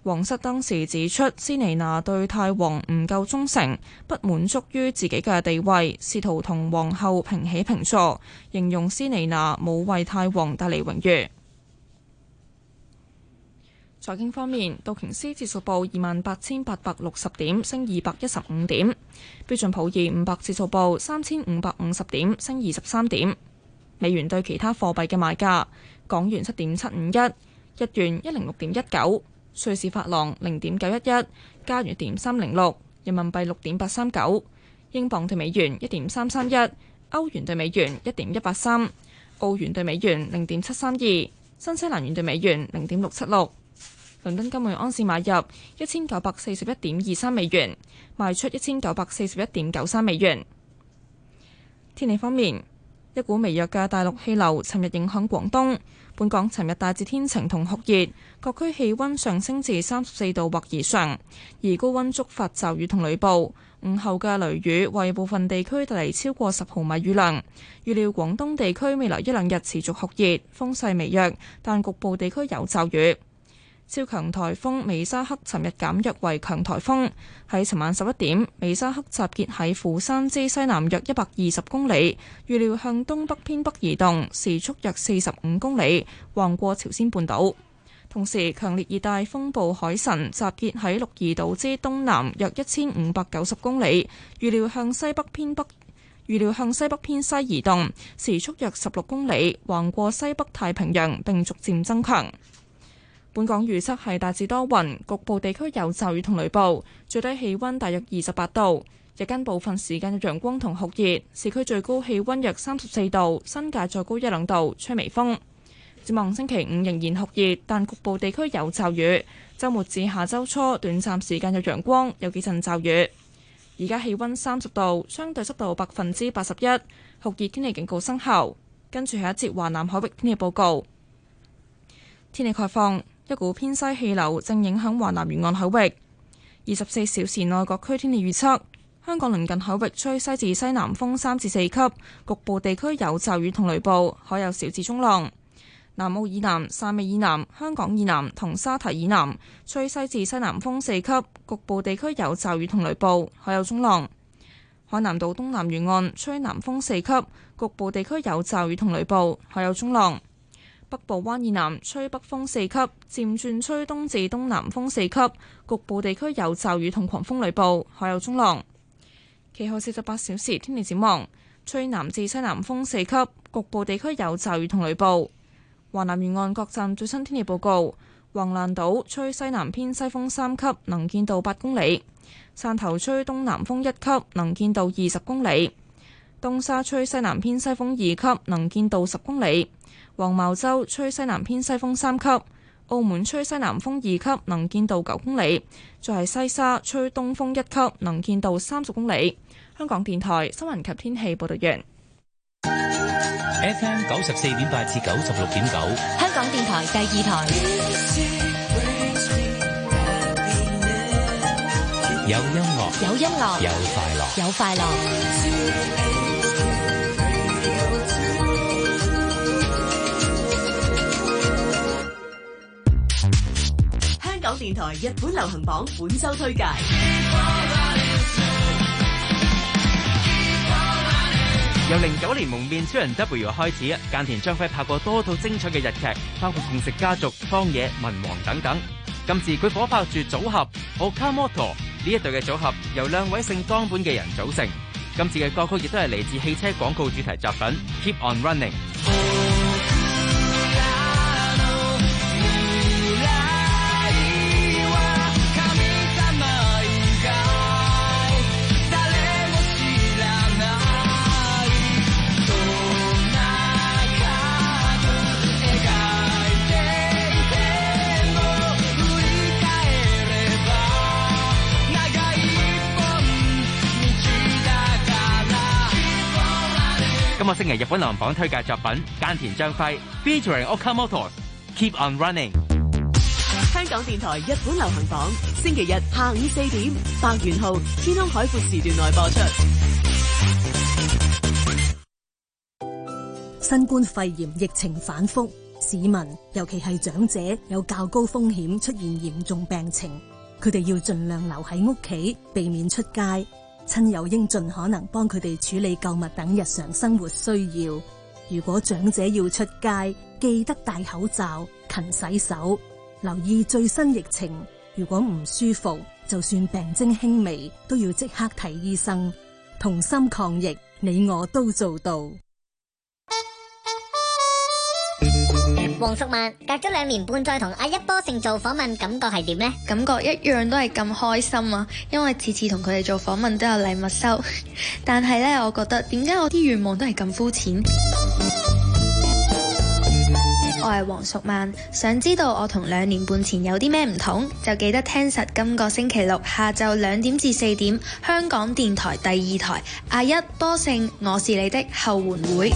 皇室當時指出，斯尼娜對太皇唔夠忠誠，不滿足於自己嘅地位，試圖同皇后平起平坐，形容斯尼娜冇為太皇帶嚟榮譽。財經方面，道瓊斯指數報28,860點，升215點；標準普爾500指數報3,550點，升23點。美元對其他貨幣嘅賣價：港元7.751，日元106.19，瑞士法郎0.911，加元1.306，人民幣6.839，英鎊對美元1.331，歐元對美元1.183，澳元對美元0.732，新西蘭元對美元0.676。倫敦金每盎司買入1941.23美元，賣出1941.93美元。天氣方面，一股微弱嘅大陸氣流尋日影響廣東，本港尋日大致天晴同酷熱，各區氣溫上升至34度或以上，而高溫觸發驟雨同雷暴。午後嘅雷雨為部分地區帶嚟超過10毫米雨量。預料廣東地區未來一兩日持續酷熱，風勢微弱，但局部地區有驟雨。超強颱風美沙克尋日減弱為強颱風，喺尋晚11點，美沙克集結喺釜山之西南約120公里，預料向東北偏北移動，時速約45公里，橫過朝鮮半島。同時，強烈熱帶風暴海神集結喺鹿兒島之東南約1590公里，預料向西北偏西移動，時速約16公里，橫過西北太平洋並逐漸增強。本港預測係大致多雲，局部地區有驟雨同雷暴，最低氣溫大約28度，日間部分時間有陽光同酷熱，市區最高氣溫約34度，新界再高1-2度，吹微風。展望星期5仍然酷熱，但局部地區有驟雨，週末至下週初短暫時間有陽光，有幾陣驟雨。而家氣溫30度，相對濕度81%，酷熱天氣警告生效。跟住下一節華南海域天氣報告。天氣概況。一股偏西氣流正影響華南沿岸海域。24小時內各區天氣預測：香港鄰近海域吹西至西南風3至4級，局部地區有驟雨同雷暴，海有小至中浪。南澳以南、汕尾以南、香港以南同沙堤以南吹西至西南風4級，局部地區有驟雨同雷暴，海有中浪。海南島東南沿岸吹南風4級，局部地區有驟雨同雷暴，海有中浪。北部灣以南吹北風4級，漸轉吹東至東南風4級，局部地區有驟雨同狂風雷暴，海有中浪。其後48小時天氣展望：吹南至西南風4級，局部地區有驟雨同雷暴。華南沿岸各站最新天氣報告：橫瀾島吹西南偏西風3級，能見度8公里；汕頭吹東南風1級，能見度20公里；東沙吹西南偏西風2級，能見度10公里。黃茅洲吹西南偏西風3級，澳門吹西南風2級，能見度9公里。再係西沙吹東風1級，能見度30公里。香港電台新聞及天氣報道完。 FM 94.8至96.9， 香港電台第2台。 有音樂， 有音樂， 有快樂， 有快樂。 香港電台日本流行榜本周推介。 由09年蒙面超人 W 開始，間田將輝拍過多套精彩嘅日劇，包括《共食家族》、《荒野》、《文王》等等。今次佢火拍住組合 Okamoto， 呢一隊嘅組合由2位姓岡本嘅人組成。今次嘅歌曲亦都係嚟自汽車廣告主題作品 Keep on Running。今個星期日本流行榜推介作品間田將輝 featuring Okamoto Keep on Running。 香港電台日本流行榜星期日下午4點，白元浩天空海闊時段內播出。 新冠肺炎疫情反覆， 市民尤其係長者有較高風險出現嚴重病情，佢哋要盡量留喺屋企，避免出街。親友應盡可能幫佢哋處理購物等日常生活需要。如果長者要出街，記得戴口罩、勤洗手，留意最新疫情。如果唔舒服，就算病徵輕微，都要即刻睇醫生。同心抗疫，你我都做到。 黃淑曼隔咗2年半再同阿一波盛做訪問，感覺係點呢？ 感覺一樣都係咁開心啊！因為次次同佢哋做訪問都有禮物收，但係呢，我覺得點解我啲願望都係咁膚淺？我係黃淑曼，想知道我同2年半前有啲咩唔同，就記得聽實今個星期六下晝2點至4點，香港電台第2台阿一波盛我是你的後援會。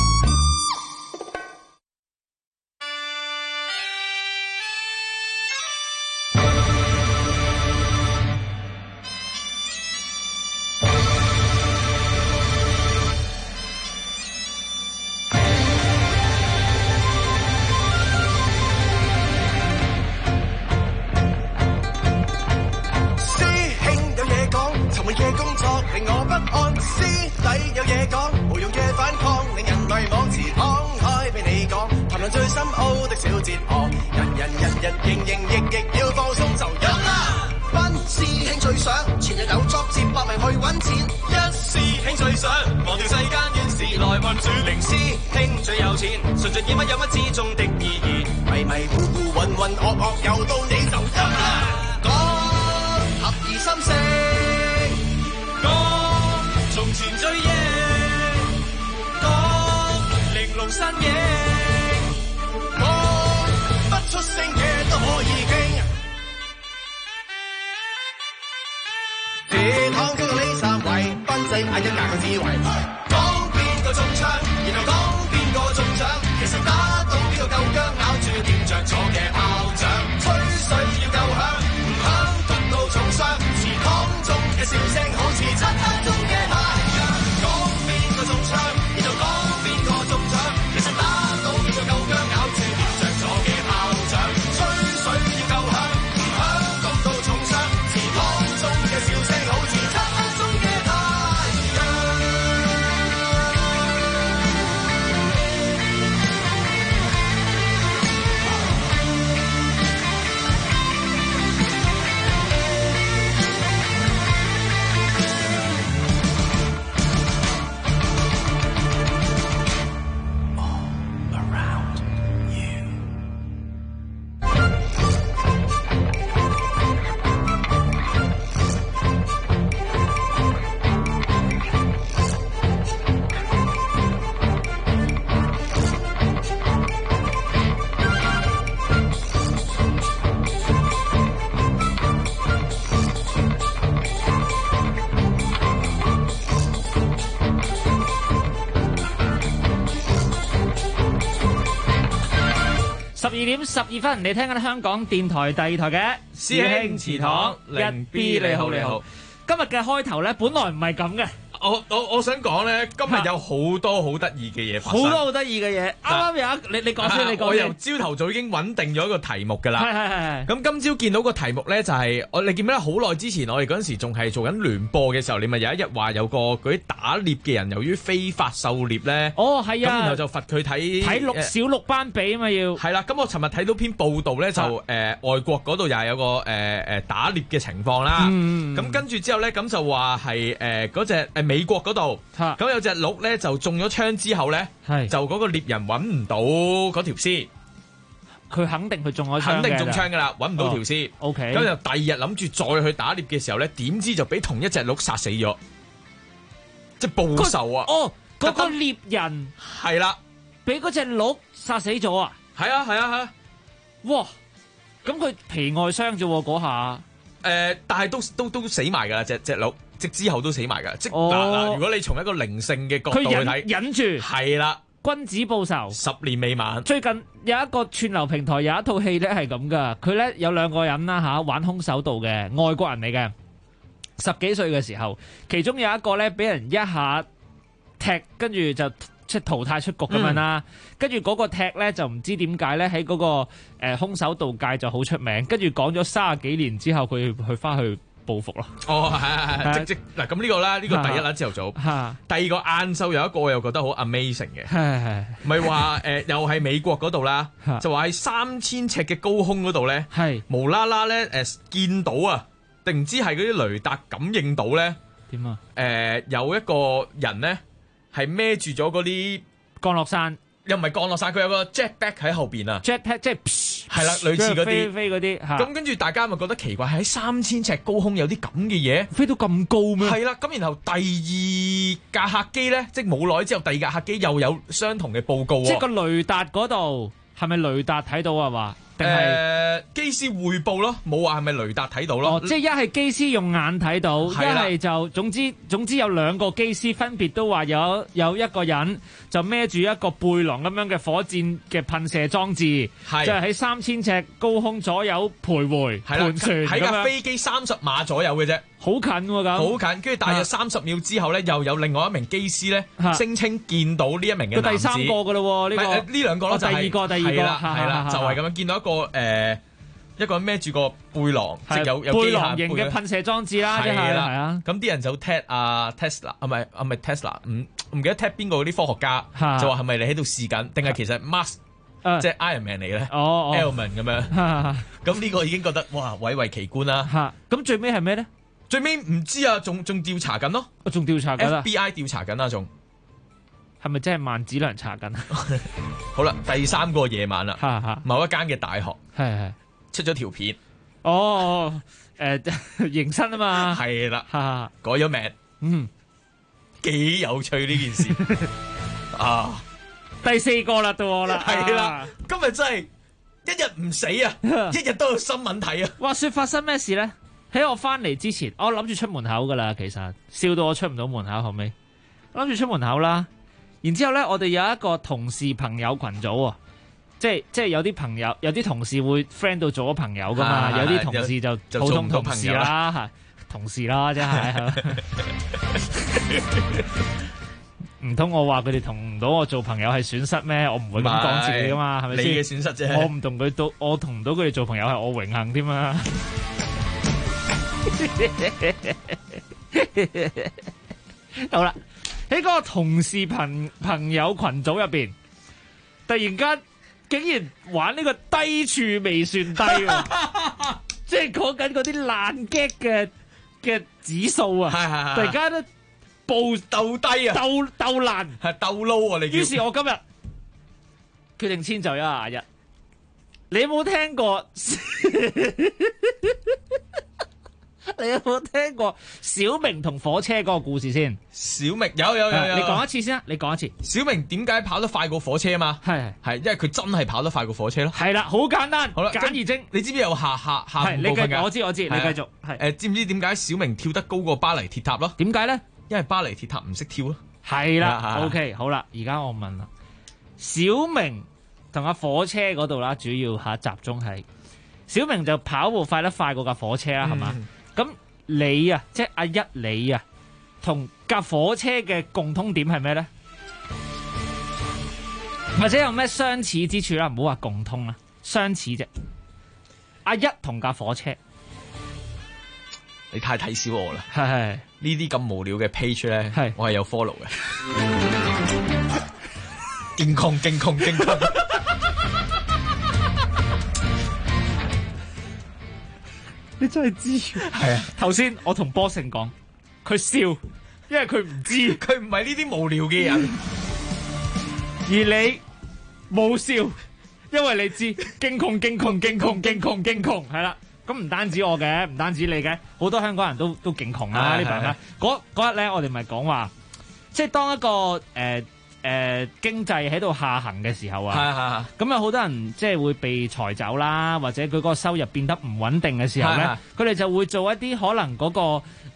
12點12分，你聽緊香港電台第2台嘅師兄祠堂1B，你好你好。今日嘅開頭咧，本來唔係咁嘅。 我想講咧，今日有好多好得意嘅嘢發生， 好多好得意嘅嘢。啱啱有你講先，你講先。 我由朝頭早已經穩定咗一個題目㗎啦。 係。 咁今朝見到個題目咧，就係你記唔記得好耐之前，我哋嗰陣時仲係做緊聯播嘅時候，你咪有一日話有個嗰啲打獵嘅人，由於非法狩獵咧， 哦係啊， 咁然後就罰佢睇小鹿斑比啊嘛要。係啦，咁我尋日睇到篇報道咧，就外國嗰度又係有個打獵嘅情況啦。咁跟住之後咧，咁就話係嗰隻美國嗰度。咁有隻鹿咧就中咗槍之後咧，就嗰個獵人揾唔到嗰條屍， 佢肯定佢中咗槍， 肯定中槍噶啦，揾唔到條屍。 OK， 咁就第2日諗住再去打獵嘅時候咧，點知就俾同一隻鹿殺死咗，即係報仇啊！ 嗰個獵人係啦， 俾嗰隻鹿殺死咗啊！ 係啊！ 哇！咁佢皮外傷啫喎，嗰下。 但係都死埋噶啦，隻鹿。即之後都死埋㗎，即嗱，如果你從一個靈性嘅角度去睇， 忍住係啦， 君子報仇 10年未晚。 最近有一個串流平台有一套戲咧係咁㗎，佢咧有2個人啦玩空手道嘅外國人嚟嘅，10幾歲嘅時候，其中有一個咧俾人一下踢，跟住就即係淘汰出局咁樣啦。跟住嗰個踢咧就唔知點解咧喺嗰個空手道界就好出名。跟住講咗30幾年之後，佢去翻去報復咯。哦，係即嗱咁呢個啦，呢個第一啦，朝頭早。第二個晏晝有一個我又覺得好 amazing 嘅，咪話又係美國嗰度啦，就話喺3000尺嘅高空嗰度咧，無啦啦咧見到啊，定唔知係嗰啲雷達感應到咧？點啊？有一個人咧係孭住咗嗰啲降落傘。又唔係降落傘，佢有個 jetpack 喺後邊啊 ！jetpack 即係係啦，類似嗰啲飛嗰啲。咁跟住大家咪覺得奇怪，喺3000尺高空有啲咁嘅嘢，飛到咁高咩？係啦，咁然後第二架客機咧，即係冇耐之後，第二架客機又有相同嘅報告喎。即係個雷達嗰度係咪雷達睇到啊？話定係機師匯報咯，冇話係咪雷達睇到咯。即係一係機師用眼睇到，一係就總之有兩個機師分別都話有一個人就孭住一個背囊咁樣嘅火箭嘅噴射裝置，就係喺3000尺高空左右徘徊盤旋喺架飛機30碼左右嘅啫，好近喎咁。好近，跟住大約30秒之後咧，又有另外一名機師咧聲稱見到呢一名嘅男子。第三個㗎咯喎，呢兩個咯，就係第二個係啦，就係咁樣見到一個人孭住個背囊，即有背囊型嘅噴射裝置啦，即係啊。咁啲人就踢Tesla，唔係 Tesla，唔記得踢邊個嗰啲科學家，就話係咪你喺度試緊，定係其實 Musk 即係 Iron Man 嚟咧？Elman 咁樣。咁呢個已經覺得哇，蔚為奇觀啦。咁最尾係咩咧？最尾唔知啊，仲調查緊咯。仲調查緊 FBI 調查緊啊，仲係咪真係萬梓良查緊？好啦，第三個夜晚啦，某一間嘅大學係出咗條片。迎新啊嘛，係啦，改咗名，幾有趣呢件事啊！第4個啦，到我啦，係啦，今日真係一日唔死啊，一日都有新聞睇啊！話說發生咩事咧？喺我翻嚟之前，我諗住出門口噶啦，其實笑到我出唔到門口，後尾諗住出門口啦。然之後咧，我哋有一個同事朋友群組啊，即係有啲朋友，有啲同事會 friend 到做咗朋友噶嘛，有啲同事就普通同事啦，同事啦，真係。唔通我話佢哋同唔到我做朋友係損失咩？我唔會咁講自己噶嘛，係咪先？你嘅損失啫。我同唔到佢哋做朋友係我榮幸添啊！好啦，喺嗰個同事朋友群組入邊，突然間竟然玩呢個低處未算低喎，即係講緊嗰啲爛 gag 嘅指數啊！突然間咧報鬥低啊，鬥爛係鬥 low 啊！你於是我今日決定遷就一下21，你有冇聽過？你有冇聽過小明同火車嗰個故事先？小明有，你講一次先啊！你講一次。小明點解跑得快過火車啊？嘛係，因為佢真係跑得快過火車咯。係啦，好簡單。好啦，簡而精。你知唔知有下部分㗎？我知，你繼續。係知唔知點解小明跳得高過巴黎鐵塔咯？點解咧？因為巴黎鐵塔唔識跳咯。係啦，OK，好啦，而家我問啦，小明同阿火車嗰度啦，主要集中係小明就跑步快得快過架火車啦，係嘛？咁你啊，即係阿一你啊，同架火車嘅共通點係咩咧？或者有咩相似之處啦？唔好話共通啦，相似啫。阿一同架火車，你太睇小我啦。係呢啲咁無聊嘅 page 咧，我係有 follow 嘅。勁窮。你真係知？係啊！頭先我同波成講，佢笑，因為佢唔知，佢唔係呢啲無聊嘅人。而你冇笑，因為你知驚窮，係啦。咁唔單止我嘅，唔單止你嘅，好多香港人都勁窮啊！呢排啦，嗰日咧，我哋咪講話，即係當一個經濟喺度下行嘅時候啊，咁有好多人即係會被裁走啦，或者佢嗰個收入變得唔穩定嘅時候咧，佢哋就會做一啲可能嗰個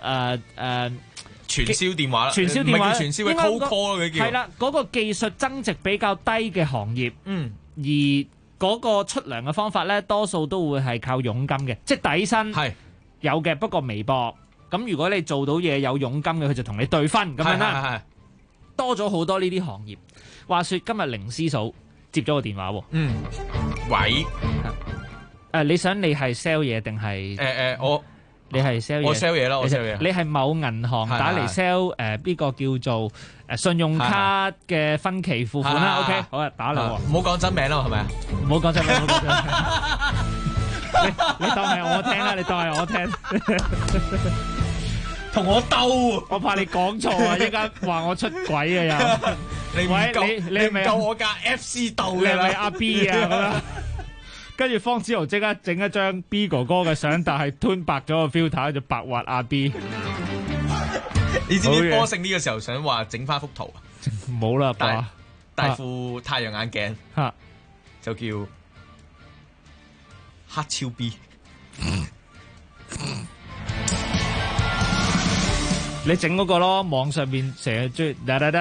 傳銷電話啦，唔係叫傳銷嘅 cold call 佢叫係啦，嗰個技術增值比較低嘅行業，而嗰個出糧嘅方法咧，多數都會係靠佣金嘅，即係底薪有嘅，不過微薄。咁如果你做到嘢有佣金嘅，佢就同你對分咁樣啦。 多咗好多呢啲行業。話說今日凌師嫂接咗個電話喎。 喂。 你想你係 sell 嘢定係？你係 sell 嘢， 我 sell 嘢啦，我 sell 嘢。 你係某銀行打嚟 sell 呢個叫做信用卡嘅分期付款啦。OK， 好啊，打嚟喎。 唔好講真名啦，係咪啊？ 唔好講真名，唔好講真名。你當係我聽啦，你當係我聽。 同我鬥， 我怕你講錯啊！一間話我出軌啊又。 你唔夠我架 FC 鬥嘅啦。 你係咪阿 B 啊？跟住方子豪即刻整一張 B 哥哥嘅相，但係吞白咗個 filter 就白畫阿 B。 你知唔知波勝呢個時候想話整翻幅圖啊？ 冇啦，爸戴副太陽眼鏡，就叫黑超 B。 你整嗰個咯，網上邊成日追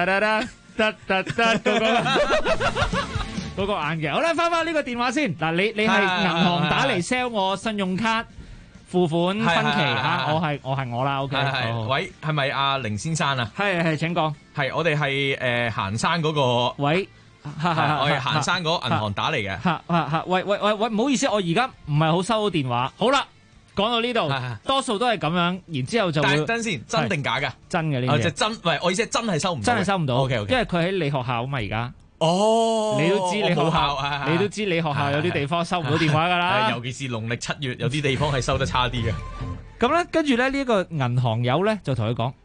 嗰個眼鏡。好啦，翻呢個電話先。嗱，你係銀行打嚟 sell 我信用卡付款分期嚇，我係我啦。OK。 喂，係咪阿凌先生啊？ 係，請講。 係，我哋係行山嗰個。 喂， 我係行山嗰銀行打嚟嘅。 喂，唔好意思，我而家唔係好收到電話。好啦。講到呢度，多數都係咁樣，然之後就會。 等先，真定假㗎？ 真嘅呢啲嘢。 真，喂，我意思係真係收唔到。 真係收唔到。 OK， 因為佢喺你學校啊嘛，而家。 哦。 你都知你學校，你都知你學校有啲地方收唔到電話㗎啦。 尤其是農曆7月，有啲地方係收得差啲嘅。 咁咧，跟住咧呢個銀行友咧就同佢講：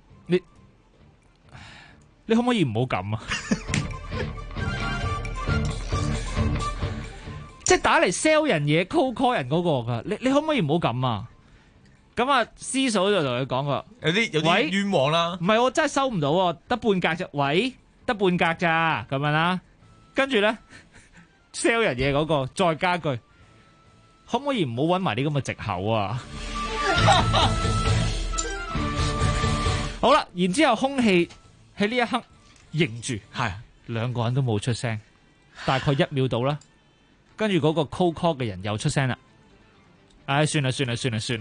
你可唔可以唔好咁啊？即係打嚟 sell 人嘢 call call 人嗰個噶，你可唔可以唔好咁啊？咁啊，師嫂就同佢講過， 有啲冤枉啦。 唔係，我真係收唔到喎，得半格啫。喂，得半格咋咁樣啦？跟住咧 sell 人嘢嗰個再加句，可唔可以唔好搵埋啲咁嘅藉口啊？好啦，然之後空氣喺呢一刻凝住， 係兩個人都冇出聲，大概1秒到啦。跟住嗰個 call call 嘅人又出聲啦，唉，算啦。情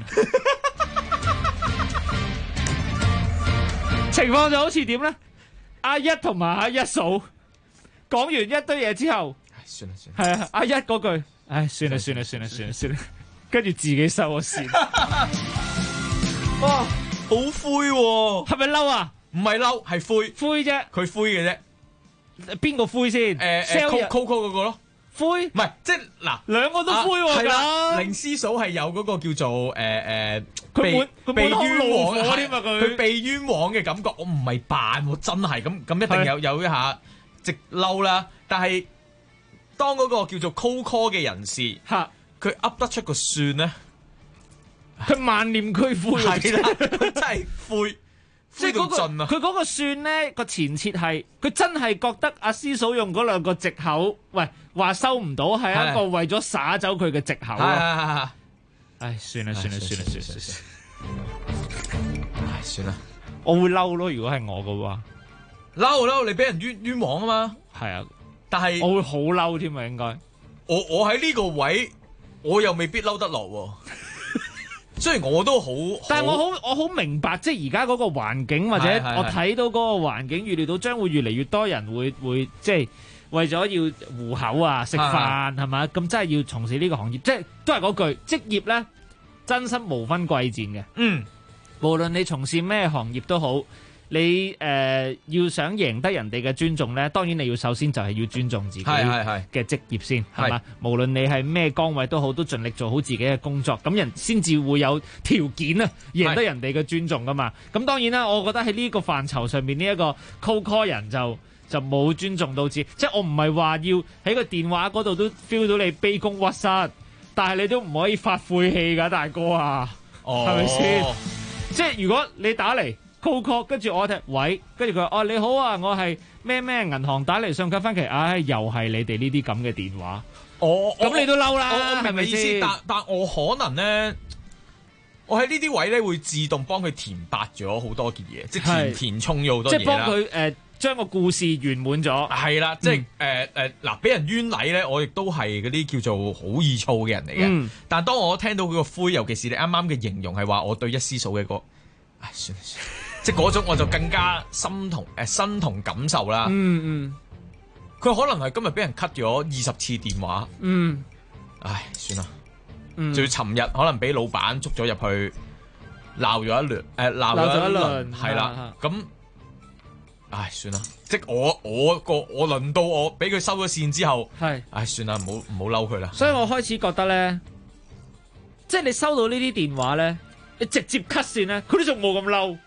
況就好似點咧？阿一同埋阿一嫂講完一堆嘢之後， 算啦， 係啊，阿一嗰句，唉，算啦，跟住自己收咗線。 哇，好灰喎， 係咪嬲啊？ 唔係嬲，係灰啫， 佢灰嘅啫。 邊個灰先 ？call 嗰個咯。 灰唔係，即係嗱， 兩個都灰喎。 係啦，凌師嫂係有嗰個叫做佢被冤枉添啊！ 佢被冤枉嘅感覺，我唔係扮喎，真係咁一定有一下直嬲啦。但係當嗰個叫做 call 嘅人士，佢噏得出個算咧， 佢萬念俱灰， 係啦，佢真係灰。 即係佢嗰個算咧個前設係，佢真係覺得阿師嫂用嗰兩個藉口，喂話收唔到，係一個為咗灑走佢嘅藉口咯。唉，算啦。 唉，算啦。 我會嬲咯，如果係我嘅話， 嬲，你俾人冤枉啊嘛。 係啊， 但係我會好嬲添啊，應該。 我喺呢個位，我又未必嬲得落。雖然我都好， 但係我好明白，即係而家嗰個環境，或者我睇到嗰個環境，預料到將會越嚟越多人會即係為咗要糊口啊、食飯係嘛，咁真係要從事呢個行業，即係都係嗰句職業咧，真心無分貴賤嘅。無論你從事咩行業都好，你要想贏得人哋嘅尊重咧，當然你要首先就係要尊重自己嘅職業先，係嘛？無論你係咩崗位都好，都盡力做好自己嘅工作，咁人先至會有條件啊，贏得人哋嘅尊重噶嘛。咁當然啦，我覺得喺呢個範疇上面，呢一個 call 人就冇尊重到自己，即係我唔係話要喺個電話嗰度都 feel 到你卑躬屈膝，但係你都唔可以發晦氣噶，大哥啊，係咪先？即係如果你打嚟。call 跟住我聽喂，跟住佢話你好啊，我係咩銀行打嚟信用卡分期，唉，又係你哋呢啲咁嘅電話，咁你都嬲啦， 我明你意思，但我可能咧，我喺呢啲位咧會自動幫佢填白咗好多件嘢，即係填充咗好多嘢啦， 即係幫佢將個故事圓滿咗， 係啦，即係嗱，俾人冤禮咧，我亦都係嗰啲叫做好易燥嘅人嚟嘅，但當我聽到佢個灰，尤其是你啱啱嘅形容係話我對一師嫂嘅個，唉，算啦。 即係嗰種我就更加身同感受啦。佢可能係今日俾人 cut 咗20次電話。唉，算啦。仲要尋日可能俾老闆捉咗入去鬧咗一輪，鬧咗一輪，係啦。咁唉，算啦。即係我輪到我俾佢收咗線之後，唉，算啦，唔好嬲佢啦。 所以我開始覺得咧，即係你收到呢啲電話咧，你直接 cut 線咧，佢都仲冇咁嬲。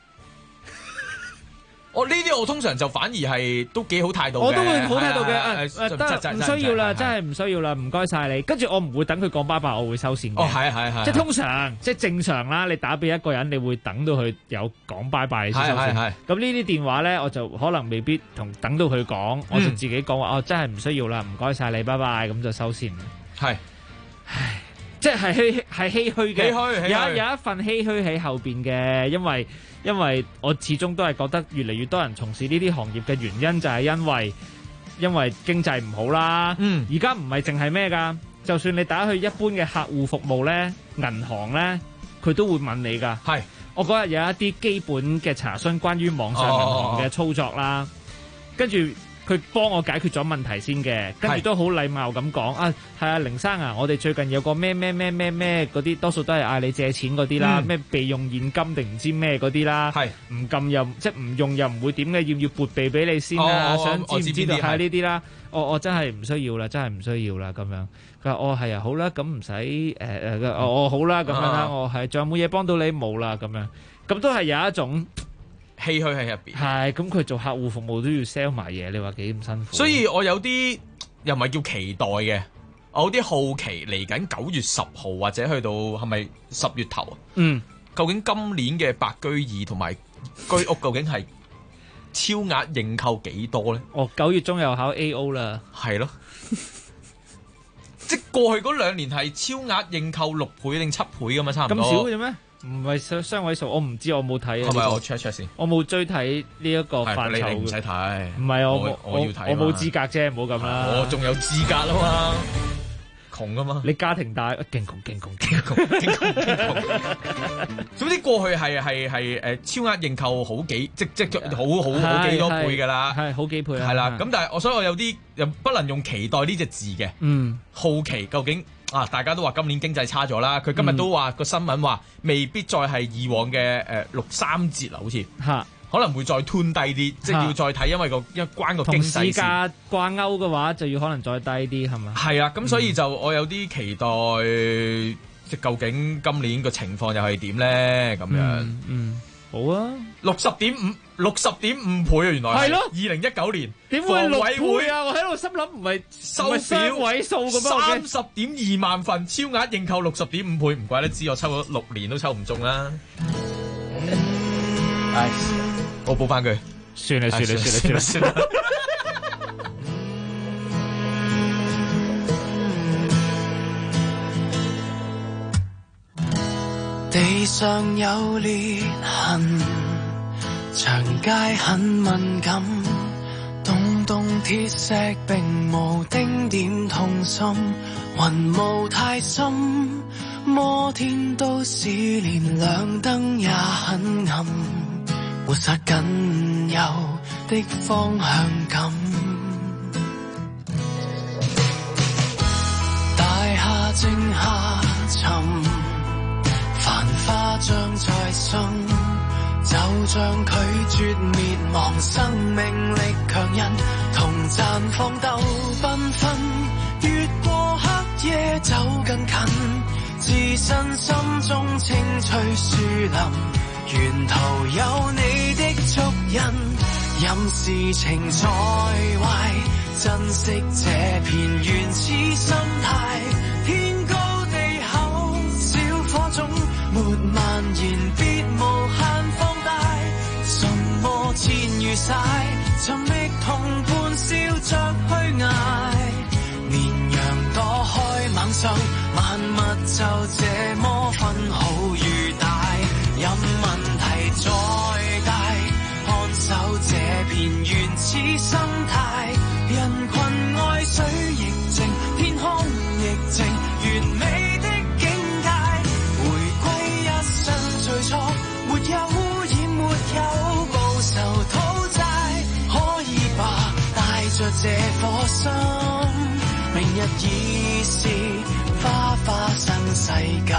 呢啲我通常就反而係都幾好態度嘅， 我都會好態度嘅，得唔需要啦，真係唔需要啦，唔該晒你。跟住我唔會等佢講拜拜，我會收線嘅。 係， 即係通常即係正常啦。你打俾一個人，你會等到佢有講拜拜先收線。咁呢啲電話咧，我就可能未必等到佢講，我就自己講話真係唔需要啦，唔該晒你，拜拜，咁就收線。係，唉，即係唏噓嘅，有一份唏噓喺後邊嘅，因為我始終都係覺得越嚟越多人從事呢啲行業嘅原因就係因為經濟唔好啦。而家唔係淨係咩㗎，就算你打去一般嘅客戶服務咧，銀行咧，佢都會問你㗎。係，我嗰日有一啲基本嘅查詢關於網上銀行嘅操作啦，跟住佢幫我解決咗問題先嘅，跟住都好禮貌咁講係啊，凌生啊，我哋最近有個咩嗰啲，多數都係嗌你借錢嗰啲啦，咩備用現金定唔知咩嗰啲啦，唔撳又即係唔用又唔會點嘅，要撥備俾你先啦，想知唔知道係呢啲啦？我真係唔需要啦，真係唔需要啦咁樣。佢話係啊，好啦，咁唔使好啦咁樣啦，我係仲有冇嘢幫到你？冇啦咁樣，咁都係有一種唏噓喺入邊， 係咁佢做客戶服務都要 sell 埋嘢，你話幾咁辛苦？ 所以我有啲又唔係叫期待嘅，我有啲好奇嚟緊9月10號或者去到係咪10月頭啊？究竟今年嘅白居二同埋居屋究竟係超額認購幾多咧 ？9月中又考 AO 啦， 係咯，即係過去嗰2年係超額認購6倍定7倍咁嘛，差唔多。 咁少嘅咩？唔係雙位數，我唔知，我冇睇。 係咪我 check 先？ 我冇追睇呢一個範疇。 你唔使睇。 唔係我要睇。我冇資格啫，唔好咁啦。 我仲有資格啊嘛，窮啊嘛。 你家庭大，勁窮。 總之過去係超額認購好幾，即好幾多倍㗎啦。 係好幾倍。 係啦，咁但係所以我有啲又不能用期待呢隻字嘅。好奇究竟。大家都話今年經濟差咗啦，佢今日都話個新聞話未必再係以往嘅6-3折啦，好似可能會再吞低啲，即係要再睇，因為關個經濟同市價掛鈎嘅話，就要可能再低啲係嘛？係啊，咁所以就我有啲期待，即究竟今年個情況又係點咧？咁樣好啊 ，60.5倍啊，原來係咯，2019年點會6倍啊？我喺度心諗唔係收雙位數咁樣 30.2萬份超額認購60.5倍，唔怪得知我抽咗6年都抽唔中啦。我補翻句， 算啦。 地上有裂痕，長街很敏感，動鐵石並無丁點痛心，雲霧太深，摩天都市連亮燈也很暗，抹殺僅有的方向感。大廈正下沉，繁花將再生，就像拒絕滅亡，生命力強人同綻放鬥繽紛，越過黑夜走更近，自身心中青翠樹林，沿途有你的足印，任事情再壞，珍惜這片原始生態，天高地厚，小火種沒蔓延，別無限放大，什麼千餘曬，尋覓同伴笑着虛偽，綿羊躲開猛獸，萬物就這麼分好與大，任問題再大，看守這片原始生態，人群愛水亦靜，天空亦靜，完美的境界，回歸一生最初，沒有污染，沒有這顆心，明日已是花花新世界。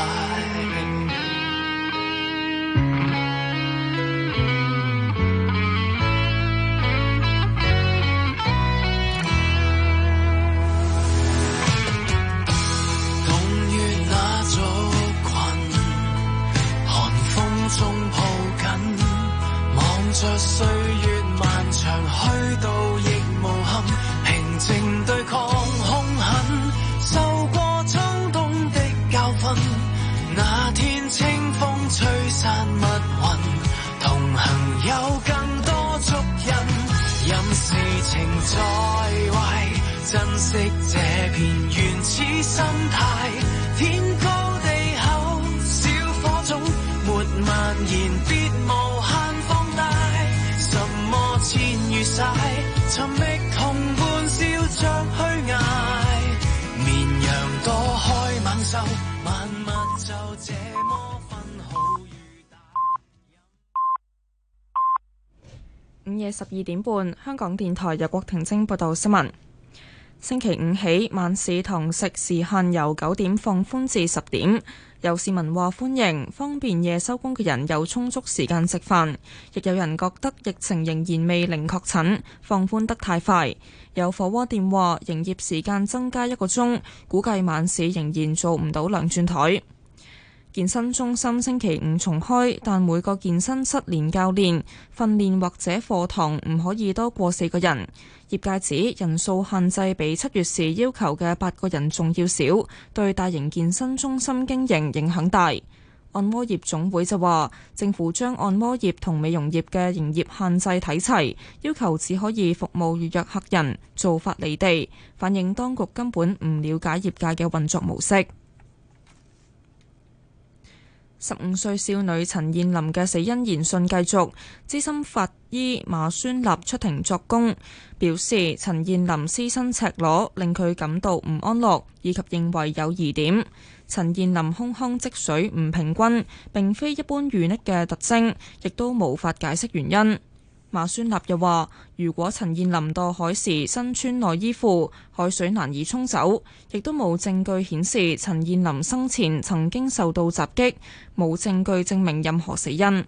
中抱緊，望着歲月漫長，虛度亦無憾，平靜對抗兇狠，受過衝動的教訓。那天清風吹散密雲，同行有更多足印。任事情再壞，珍惜這片原始心態。天高地厚，小火種沒蔓延，別無限放大。什麼千與晒，尋覓同伴笑着虛偽。綿羊多開猛獸，萬物就這麼分好與大。 午夜12點半，香港電台由郭婷晶報道新聞。星期五起，晚市堂食時限由9點放寬至10點。有市民話歡迎，方便夜收工嘅人有充足時間食飯，亦有人覺得疫情仍然未零確診，放寬得太快。有火鍋店話營業時間增加1個鐘，估計晚市仍然做唔到2轉台。健身中心星期五重開，但每個健身室連教練、訓練或者課堂唔可以多過4個人。業界指人數限制比7月時要求嘅8個人仲要少，對大型健身中心經營影響大。按摩業總會就話，政府將按摩業同美容業嘅營業限制睇齊，要求只可以服務預約客人，做法離地，反映當局根本唔了解業界嘅運作模式。15歲少女陳彥霖嘅死因研訊繼續，資深法醫馬宣立出庭作供，表示陳彥霖屍身赤裸，令佢感到唔安樂，以及認為有疑點。陳彥霖胸腔積水唔平均，並非一般淤溺嘅特徵，亦都無法解釋原因。馬宣立又話，如果陳彥霖墮海時身穿內衣褲，海水難以沖走，亦都冇證據顯示陳彥霖生前曾經受到襲擊，冇證據證明任何死因。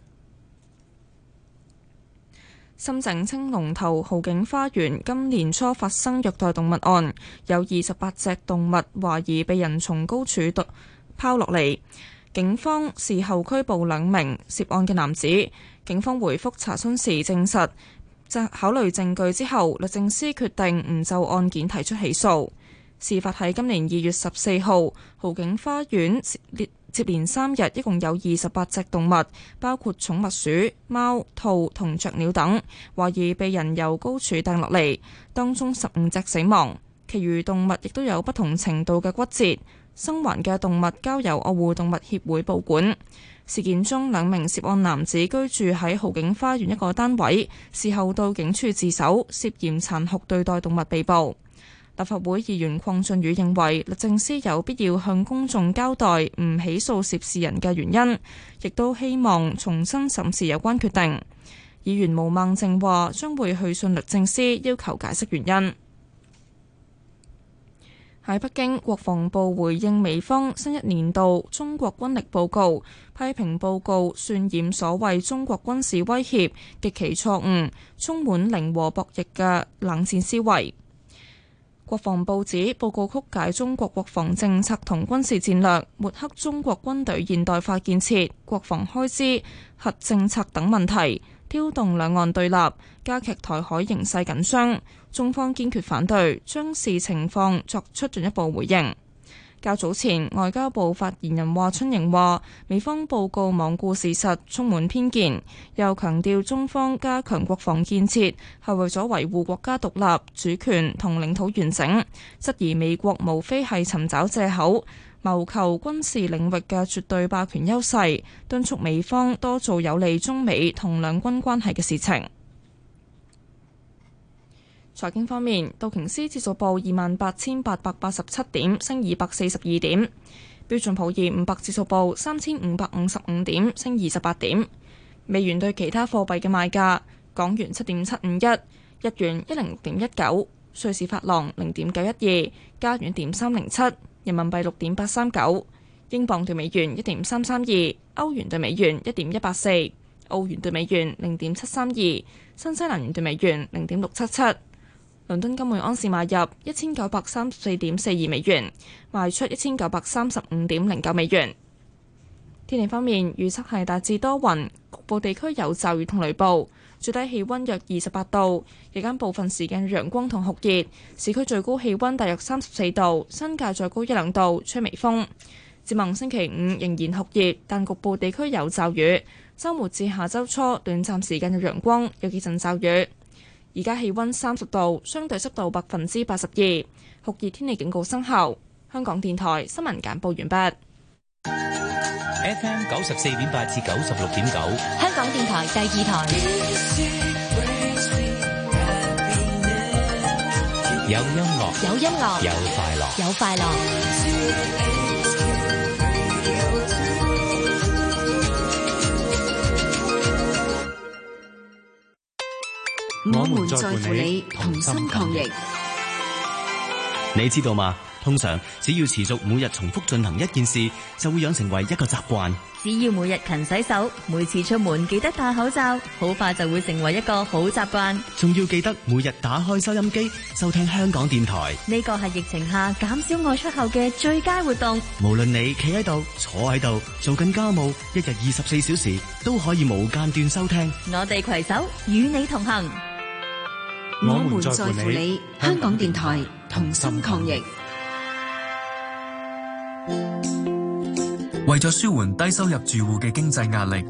深井青龍頭豪景花園今年初發生虐待動物案，有28隻動物懷疑被人從高處拋落嚟，警方事後拘捕2名涉案嘅男子。警方回覆查詢時證實，考慮證據之後，律政司決定唔就案件提出起訴。事發喺今年2月14號，豪景花園接連3日，一共有28隻動物，包括寵物鼠、貓、兔同雀鳥等，懷疑被人由高處掟落嚟，當中15隻死亡，其餘動物亦都有不同程度嘅骨折。生還嘅動物交由愛護動物協會保管。事件中2名涉案男子居住喺豪景花園一個單位，事後到警署自首，涉嫌殘酷對待動物被捕。立法會議員鄺俊宇認為律政司有必要向公眾交代唔起訴涉事人嘅原因，亦都希望重新審視有關決定。議員毛孟靜話將會去信律政司要求解釋原因。喺北京，國防部回應美方新一年度中國軍力報告，批評報告渲染所謂中國軍事威脅極其錯誤，充滿零和博弈嘅冷戰思維。國防部指報告曲解中國國防政策同軍事戰略，抹黑中國軍隊現代化建設、國防開支、核政策等問題，挑動兩岸對立，加劇台海形勢緊張。中方堅決反對，將視情況作出進一步回應。較早前，外交部發言人華春瑩話，美方報告罔顧事實，充滿偏見，又強調中方加強國防建設係為咗維護國家獨立、主權同領土完整，質疑美國無非係尋找藉口，謀求軍事領域嘅絕對霸權優勢，敦促美方多做有利中美同兩軍關係嘅事情。財經方面，道瓊斯指數報28,887點，升242點；標準普爾500指數報3,555點，升28點。美元對其他貨幣嘅賣價：港元7.751， 日元106.19，瑞士法郎0.912，加元1.307，人民幣6.839，英鎊對美元1.332，歐元對美元1.184，澳元對美元0.732，新西蘭元對美元0.677。倫敦金每盎司買入1934.42美元，賣出1935.09美元。天氣方面，預測係大致多雲，局部地區有驟雨同雷暴，最低氣溫約28度，日間部分時間陽光同酷熱，市區最高氣溫大約34度，新界再高1-2度，吹微風。展望星期5仍然酷熱，但局部地區有驟雨。週末至下週初短暫時間有陽光，有幾陣驟雨。而家氣溫30度，相對濕度82%，酷熱天氣警告生效。香港電台新聞簡報完畢。 FM 94.8至96.9， 香港電台第2台。 有音樂， 有音樂， 有快樂， 有快樂。 我們在乎你，同心抗疫。 你知道嗎？通常只要持續每日重複進行一件事，就會養成為一個習慣。 只要每日勤洗手，每次出門記得戴口罩，好快就會成為一個好習慣。 仲要記得每日打開收音機，收聽香港電台。 呢個係疫情下減少外出後嘅最佳活動。 無論你企喺度、坐喺度、做緊家務，一日24小時都可以無間斷收聽。 我哋攜手與你同行。 我們在乎你，香港電台同心抗疫。 為咗舒緩低收入住戶嘅經濟壓力，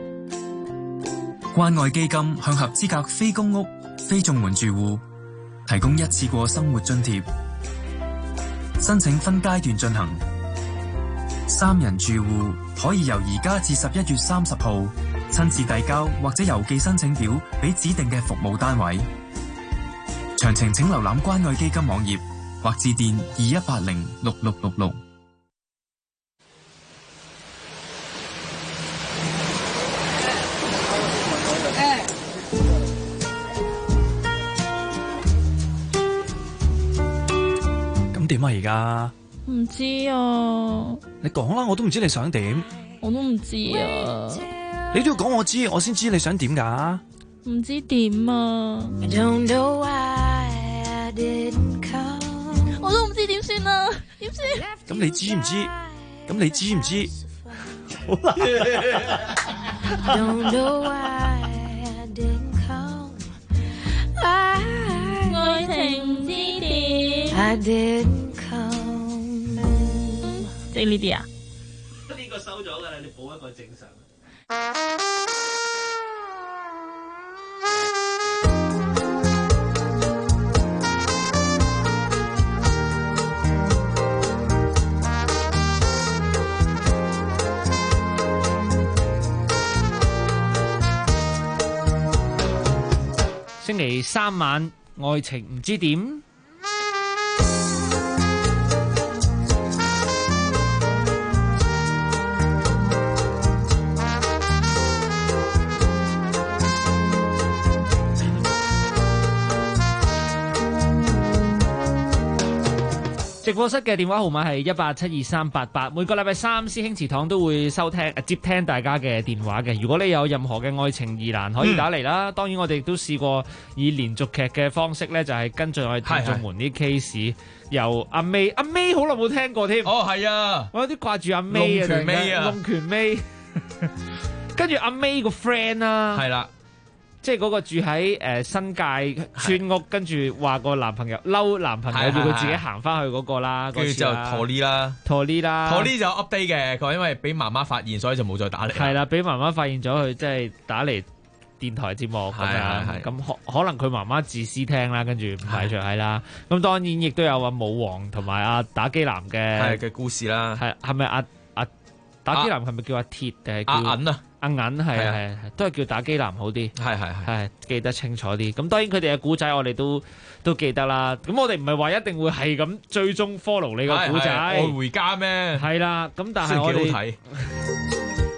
關愛基金向合資格非公屋、非綜援住戶提供一次過生活津貼，申請分階段進行。3人住戶可以由而家至11月30號親自遞交或者郵寄申請表俾指定嘅服務單位。詳情請瀏覽關愛基金網頁或致電21806666。 咁點啊？而家唔知啊。 你講啦，我都唔知你想點。 我都唔知啊。 你都要講我知，我先知你想點㗎。 唔知點啊。我都唔知點算啊，點算？ 咁你知唔知？咁你知唔知？好啦。 愛情唔知點。即係呢啲啊？ 呢個收咗㗎啦，你補一個正常。星期3晚，愛情唔知點。直播室嘅電話號碼係1872388，每個禮拜3師兄祠堂都會接聽大家嘅電話嘅。如果你有任何嘅愛情疑難，可以打嚟啦。當然我哋都試過以連續劇嘅方式咧，就係跟進我哋聽眾們啲 case。由阿 May 好耐冇聽過添。 哦，係啊， 我有啲掛住阿 May 啊， 龍泉 May 啊， 龍泉 May。跟住阿 May 個 friend 啦， 係啦。 即係嗰個住喺新界村屋，跟住話個男朋友嬲男朋友，叫佢自己行翻去嗰個啦。 跟住就陀呢啦， 陀呢就 update 嘅。佢話因為俾媽媽發現，所以就冇再打嚟。 係啦，俾媽媽發現咗佢，即係打嚟電台節目咁樣。咁可能佢媽媽自私聽啦，跟住唔排除係啦。咁當然亦都有阿武王同埋阿打機男嘅故事啦。 係咪阿打機男係咪叫阿鐵定係叫阿銀啊？ 阿銀係都係叫打機男好啲，係記得清楚啲。咁當然佢哋嘅古仔我哋都記得啦。咁我哋唔係話一定會係咁追蹤 follow 你個古仔， 愛回家咩？ 係啦。咁但係我哋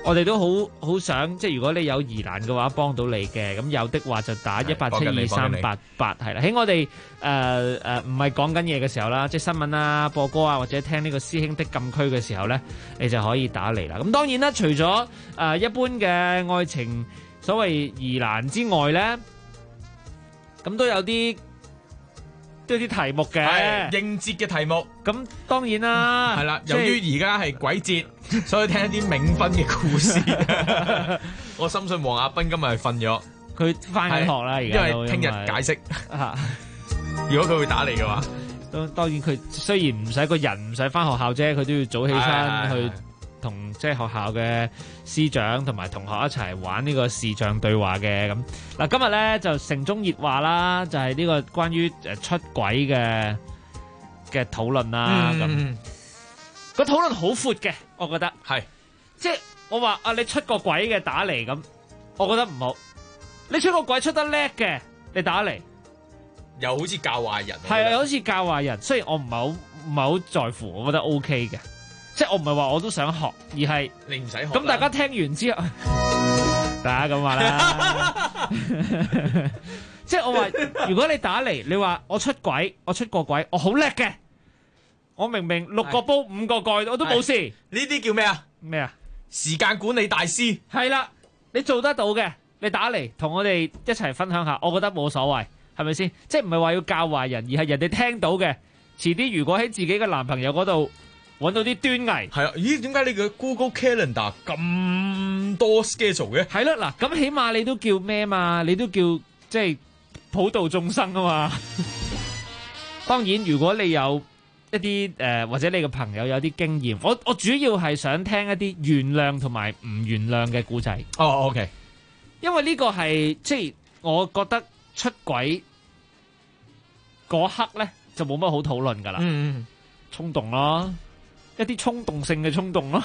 我哋都好想，即係如果你有疑難嘅話，幫到你嘅，咁有的話就打1872388係啦。喺我哋唔係講緊嘢嘅時候啦，即係新聞啊、播歌啊，或者聽呢個師兄的禁區嘅時候咧，你就可以打嚟啦。咁當然啦，除咗一般嘅愛情所謂疑難之外咧，咁都有啲題目嘅應節嘅題目。 咁當然啦， 係啦，由於而家係鬼節，所以聽一啲冥婚嘅故事。我深信黃亞斌今日係瞓咗， 佢翻緊學啦，而家因為聽日解釋。如果佢會打嚟嘅話， 當然佢雖然唔使個人唔使翻學校啫，佢都要早起身去同即係學校嘅師長同埋同學一齊玩呢個視像對話嘅。咁嗱，今日咧就城中熱話啦，就係呢個關於出軌嘅討論啦。咁個討論好闊嘅，我覺得係即係我話啊，你出個軌嘅打嚟咁，我覺得唔好。你出個軌出得叻嘅，你打嚟又好似教壞人。 係啊，又好似教壞人。雖然我唔係好在乎，我覺得 OK 嘅。即係我唔係話我都想學，而係你唔使學。 咁大家聽完之後，大家咁話啦。即係我話，如果你打嚟，你話我出軌，我出過軌，我好叻嘅，我明明6個煲5個蓋，我都冇事。 呢啲叫咩啊？ 咩啊？ 時間管理大師。 係啦，你做得到嘅，你打嚟同我哋一齊分享下，我覺得冇所謂，係咪先？即係唔係話要教壞人，而係人哋聽到嘅。遲啲如果喺自己嘅男朋友嗰度揾到啲端倪， 係啊？咦？點解你嘅 Google Calendar 咁多 schedule 嘅？ 係啦，嗱，咁起碼你都叫咩嘛？你都叫即係普度眾生啊嘛。當然，如果你有一啲或者你嘅朋友有啲經驗，我主要係想聽一啲原諒同埋唔原諒嘅故仔。 哦，OK， 因為呢個係即係我覺得出軌嗰刻咧就冇乜好討論噶啦。衝動咯。一啲衝動性嘅衝動咯，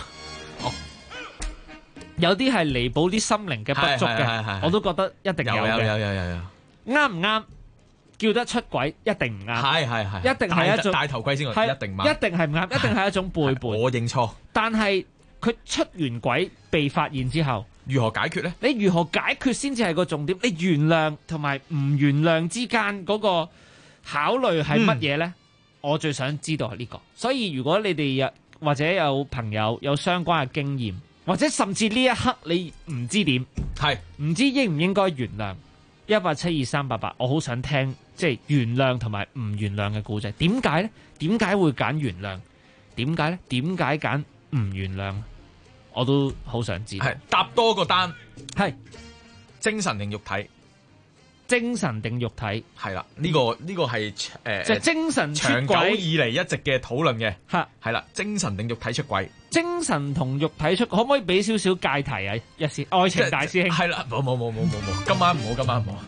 有啲係彌補啲心靈嘅不足嘅，我都覺得一定有嘅。 有。 啱唔啱？叫得出軌一定唔啱， 係， 一定係一種戴頭盔先，一定一定係唔啱，一定係一種背叛。 我認錯。 但係佢出完軌被發現之後， 如何解決咧？ 你如何解決先至係個重點？你原諒同埋唔原諒之間嗰個考慮係乜嘢咧？我最想知道係呢個。所以如果你哋或者有朋友有相關嘅經驗，或者甚至呢一刻你唔知點，係唔知應唔應該原諒，1872388，我好想聽即係原諒同埋唔原諒嘅故仔。點解咧？點解會揀原諒？點解咧？點解揀唔原諒？我都好想知。 係搭多個單， 係精神定肉體？ 精神定肉體？ 係啦，呢個係即係精神出軌長久以嚟一直嘅討論嘅。係啦，精神定肉體出軌？精神同肉體出，可唔可以俾少少界題啊？一時愛情大師兄。 係啦，冇，今晚唔好。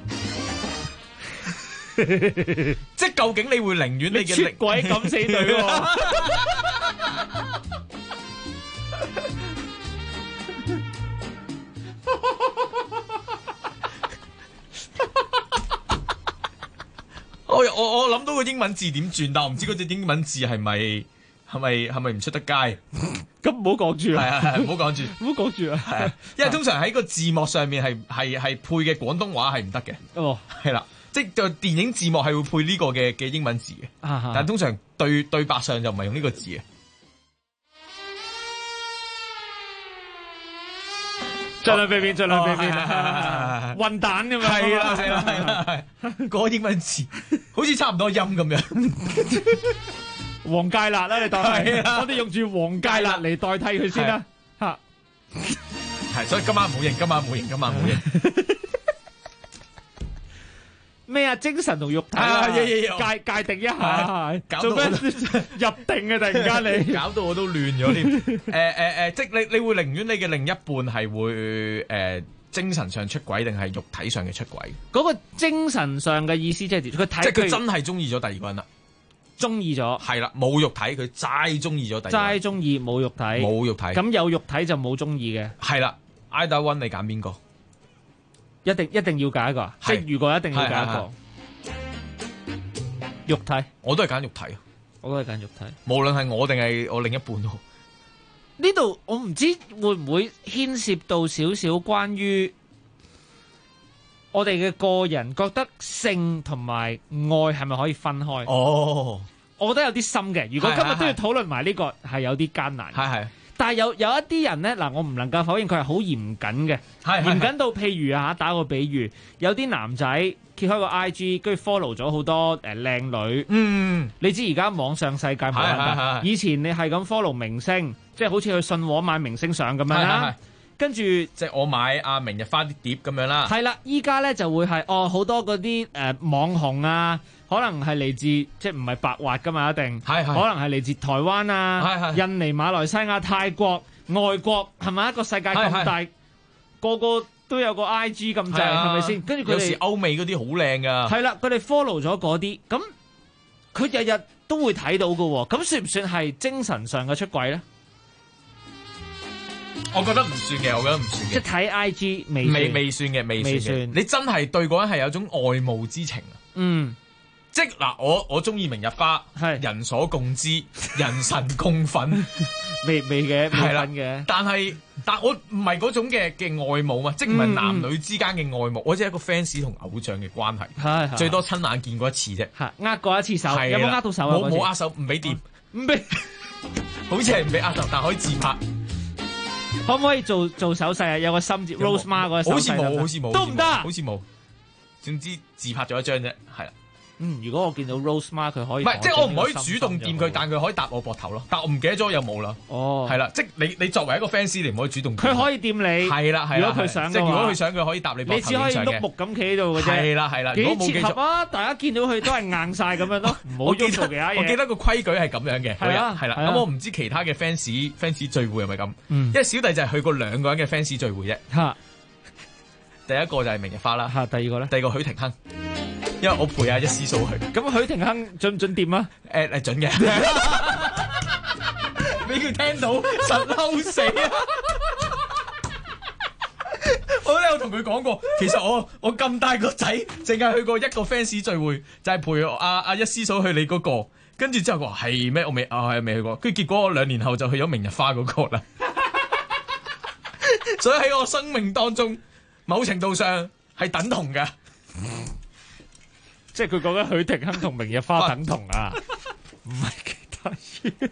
即係究竟你會寧願你嘅出軌咁死對喎？ 我諗到個英文字點轉，但我唔知嗰隻英文字係咪唔出得街？ 咁唔好講住啦， 係唔好講住， 唔好講住啊！ 係，因為通常喺個字幕上面係配嘅廣東話係唔得嘅。哦，係啦，即係就電影字幕係會配呢個嘅英文字嘅，但係通常對白上就唔係用呢個字嘅。 盡量避免，混蛋咁樣。 係啦，個英文字好似差唔多音咁樣。 黃芥辣啦，你當係，我哋用住黃芥辣嚟代替佢先啦。吓， 係，所以今晚唔好認。 咩啊？精神同肉體界定一下，做咩入定啊？突然間你搞到我都亂咗添。即係你會寧願你嘅另一半係會精神上出軌定係肉體上嘅出軌？ 嗰個精神上嘅意思即係點？ 即係佢真係中意咗第二個人啦， 中意咗係啦，冇肉體，佢齋中意咗第二個人， 齋中意冇肉體，咁有肉體就冇中意嘅， 係啦。Either one，你揀邊個？ 一定要揀一個，即係如果一定要揀一個肉體， 我都係揀肉體， 我都係揀肉體， 無論係我定係我另一半都好。 呢度我唔知會唔會牽涉到少少關於我哋嘅個人覺得性同埋愛係咪可以分開？ 哦， 我覺得有啲深嘅。如果今日都要討論埋呢個，係有啲艱難。 係。 但係有一啲人咧，嗱，我唔能夠否認佢係好嚴謹嘅，嚴謹到譬如打個比喻，有啲男仔揭開個 IG，跟住 follow 咗好多靚女。你知而家網上世界冇人㗎，以前你係咁 follow 明星，即係好似去信和買明星相咁樣啦。跟住即係我買阿明日花啲碟咁樣啦。係啦，依家咧就會係好多嗰啲網紅啊，可能係嚟自即係唔係白滑噶嘛，一定可能係嚟自台灣啊、印尼、馬來西亞、泰國、外國，係咪一個世界咁大，個個都有個 IG 咁滯，係咪先？跟住佢哋有時歐美嗰啲好靚噶。 係啦，佢哋 follow 咗嗰啲，咁佢日日都會睇到噶，咁算唔算係精神上嘅出軌咧？ 我覺得唔算嘅， 即係睇 IG 未算嘅。你真係對嗰人係有種愛慕之情啊！即係嗱，我中意明日花，人所共知，人神共憤， 未嘅，係啦嘅。 但我唔係嗰種嘅愛慕嘛，即係唔係男女之間嘅愛慕，我只係一個 fans 同偶像嘅關係，最多親眼見過一次啫， 握過一次手，有冇握到手啊？ 冇握手，唔俾掂，唔俾，好似係唔俾握手，但可以自拍。 可唔可以做手勢啊？有個心字 Rose Ma 嗰個手勢， 好似冇， 都唔得， 好似冇。總之自拍咗一張啫，係啦。 如果我見到 Rose Ma 佢可以， 唔係，即係我唔可以主動掂佢，但佢可以搭我膊頭咯。但我唔記得咗有冇啦。係啦，即係你作為一個 fans，你唔可以主動。 佢可以掂你， 係啦。 如果佢想， 即係如果佢想，佢可以搭你膊頭。 你只可以碌木咁企喺度嘅啫。 係啦。如果冇幾切合啊！大家見到佢都係硬晒咁樣咯，唔好做其他嘢。 我記得個規矩係咁樣嘅。係啦。咁我唔知其他嘅 fans 聚會係咪咁？因為小弟就係去過2個人嘅 fans 聚會啫。第一個就係明日花啦。 第二個咧？ 第二個許廷鏗。因為我陪阿一思嫂去， 咁許廷鏗準唔準掂啊？ 係準嘅，俾佢聽到實嬲死啊！我都有同佢講過，其實我咁大個仔，淨係去過一個 fans 聚會，就係陪阿一思嫂去你嗰個，跟住之後佢話係咩？我未去過，跟住結果我2年後就去咗明日花嗰個啦。所以喺我生命當中，某程度上係等同嘅。 即係佢覺得許廷鏗同明日花等同啊，唔係其他嘢。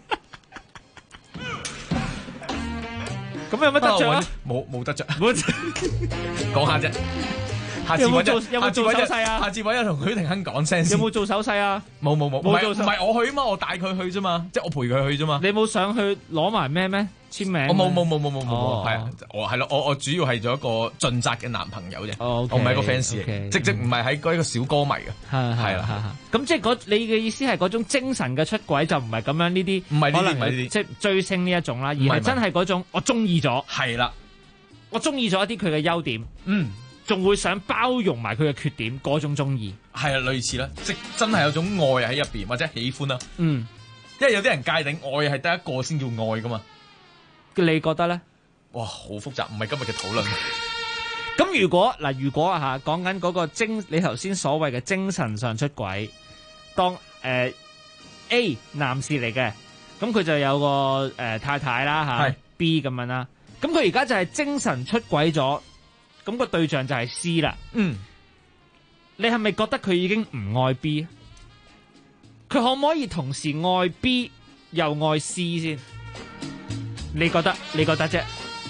咁有乜得着啊？ 冇得着，講下啫。下次有冇做手勢啊？下次揾日同許廷鏗講聲先。 有冇做手勢啊？ 冇，唔係我去啊嘛，我帶佢去啫嘛，即係我陪佢去啫嘛。 你冇上去攞埋咩簽名？ 我冇，係啊，我主要係做一個盡責嘅男朋友啫，我唔係一個 fans 嚟，即唔係喺嗰一個小歌迷嘅，係啦。 咁即係你嘅意思係嗰種精神嘅出軌就唔係咁樣呢啲，唔係可能係即係追星呢一種啦，而係真係嗰種我中意咗， 係啦， 我中意咗一啲佢嘅優點，仲會想包容埋佢嘅缺點，嗰種中意， 係啊，類似啦，即真係有種愛喺入邊或者喜歡啦，因為有啲人界定愛係得一個先叫愛噶嘛。 你覺得咧？ 哇，好複雜，唔係今日嘅討論。 咁如果講緊嗰個你頭先所謂嘅精神上出軌，當A 男士嚟嘅，咁佢就有個太太啦 B 咁樣啦，咁佢而家就係精神出軌咗，咁個對象就係 C 啦。你係咪覺得佢已經唔愛 B？ 佢可唔可以同時愛 B 又愛 C 先？你覺得啫？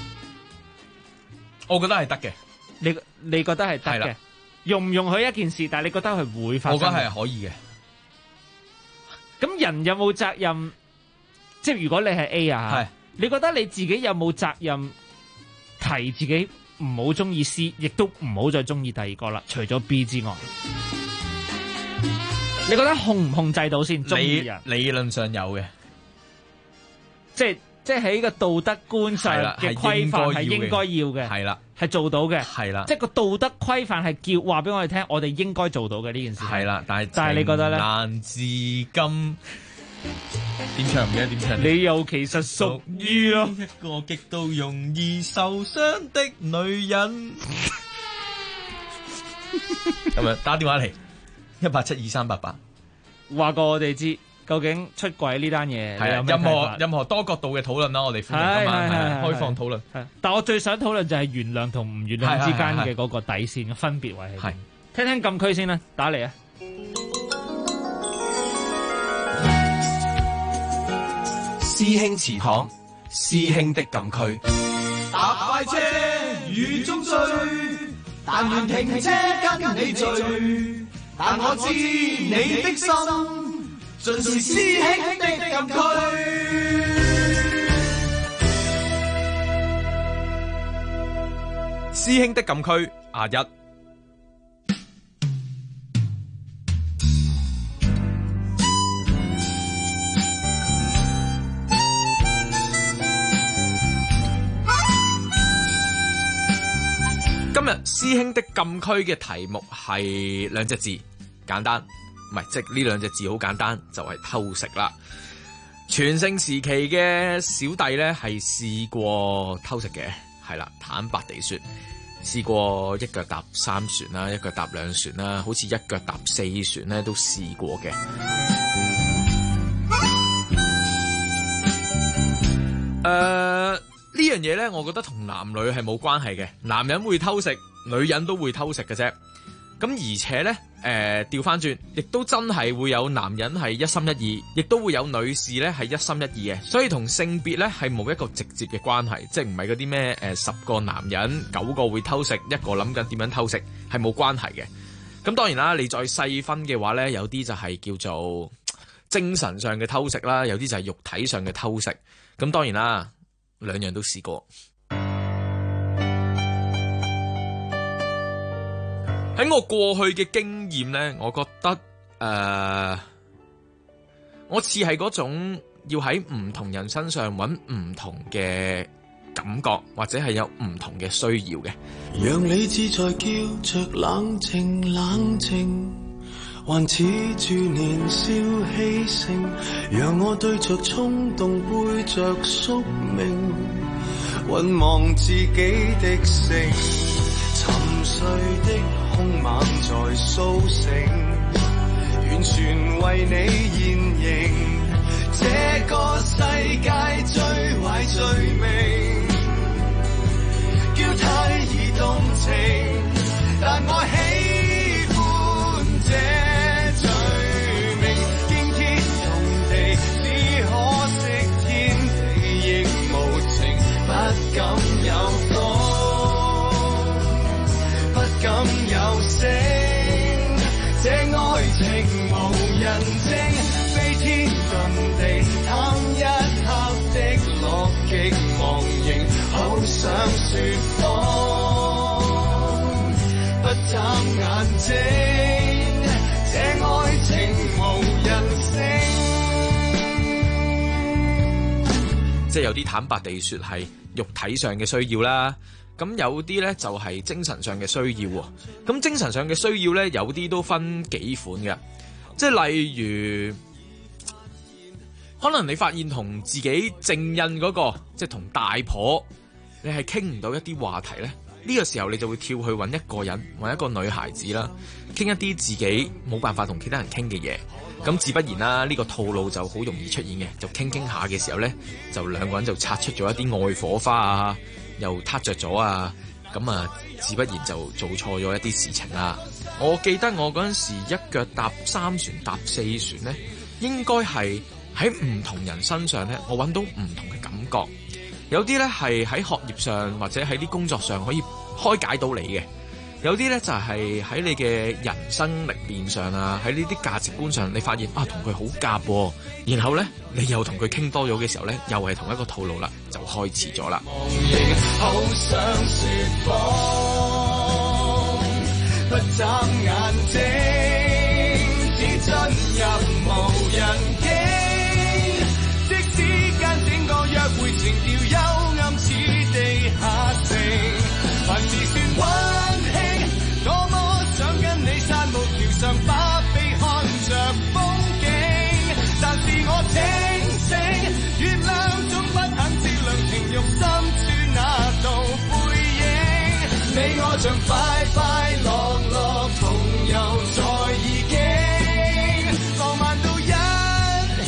我覺得係得嘅。 你覺得係得嘅？容唔容許一件事？但係你覺得係會發生？ 我覺得係可以嘅。 咁人有冇責任？即係如果你係 A 啊，你覺得你自己有冇責任提自己唔好中意 C， 亦都唔好再中意第二個啦？除咗 B 之外，你覺得控唔控制到先？中意人理論上有嘅， 即係喺個道德觀上嘅規範係應該要嘅， 係啦， 係做到嘅， 係啦， 即係個道德規範係叫話俾我哋聽，我哋應該做到嘅呢件事， 係啦，但係你覺得咧？ 難至今點唱唔記得點唱？ 你又其實屬於咯一個極度容易受傷的女人。咁樣打電話嚟1872388， 話過我哋知。 究竟出軌呢單嘢， 係任何多角度嘅討論啦，我哋歡迎今晚開放討論。 但我最想討論就係原諒同唔原諒之間嘅嗰個底線嘅分別位係。聽聽禁區先啦，打嚟啊！ 師兄祠堂，師兄的禁區。 搭快車雨中追，但願停車跟你聚。但我知你的心，盡是師兄的禁區。 師兄的禁區阿一。今日師兄的禁區嘅題目係兩隻字，簡單，唔係即係呢兩隻字好簡單，就係偷食啦。全盛時期嘅小弟呢係試過偷食嘅，係啦，坦白地說，試過一腳踏三船啦，一腳踏兩船啦，好似一腳踏四船呢都試過嘅。呢樣嘢呢，我覺得同男女係冇關係嘅。男人會偷食，女人都會偷食嘅啫。咁而且呢，調翻轉，亦都真係會有男人係一心一意，亦都會有女士呢係一心一意嘅。所以同性別呢係冇一個直接嘅關係，即係唔係嗰啲咩10個男人9個會偷食，一個諗緊點樣偷食，係冇關係嘅。咁當然啦，你再細分嘅話呢，有啲就係叫做精神上嘅偷食啦，有啲就係肉體上嘅偷食。咁當然啦。兩樣都試過。喺我過去嘅經驗呢，我覺得我似係嗰種要喺唔同人身上揾唔同嘅感覺，或者係有唔同嘅需要嘅。 讓理智在叫着冷靜冷靜，還似住年少氣盛，讓我對着衝動背着宿命，渾忘自己的性，沉睡的兇猛在甦醒，完全為你現形，這個世界最壞罪名，叫太易動情，但我喜歡這不敢有風，不敢有聲，這愛情無人證，飛天遁地貪一刻的樂極忘形，好想說謊，不眨眼睛，這愛情無人性。即係有啲坦白地說係肉體上嘅需要啦，咁有啲呢就係精神上嘅需要喎。咁精神上嘅需要呢，有啲都分幾款嘅，即係例如可能你發現同自己正印嗰個，即係同大婆，你係傾唔到一啲話題呢。呢個時候你就會跳去揾一個人，揾一個女孩子啦，傾一啲自己冇辦法同其他人傾嘅嘢。咁自不然啦，呢個套路就好容易出現嘅，就傾下嘅時候呢，就兩個人就擦出咗一啲愛火花啊，又撻着咗啊，咁啊自不然就做錯咗一啲事情啦。我記得我嗰陣時一腳踏三船搭四船呢，應該係喺唔同人身上呢，我揾到唔同嘅感覺。有啲呢係喺學業上或者喺啲工作上可以開解到你嘅。有啲咧就係喺你嘅人生歷練上啊，喺呢啲價值觀上，你發現啊同佢好夾喎，然後咧你又同佢傾多咗嘅時候咧，又係同一個套路啦，就開始咗啦。好想說謊，不眨眼睛，只進入無人境，即使間整個約會情調幽暗似地下城，還是算溫馨。多麼想跟你散步橋上把臂看着風景，但是我清醒，月亮總不肯照亮情慾深處那道背影，你我像快快樂樂同遊在意境，浪漫到一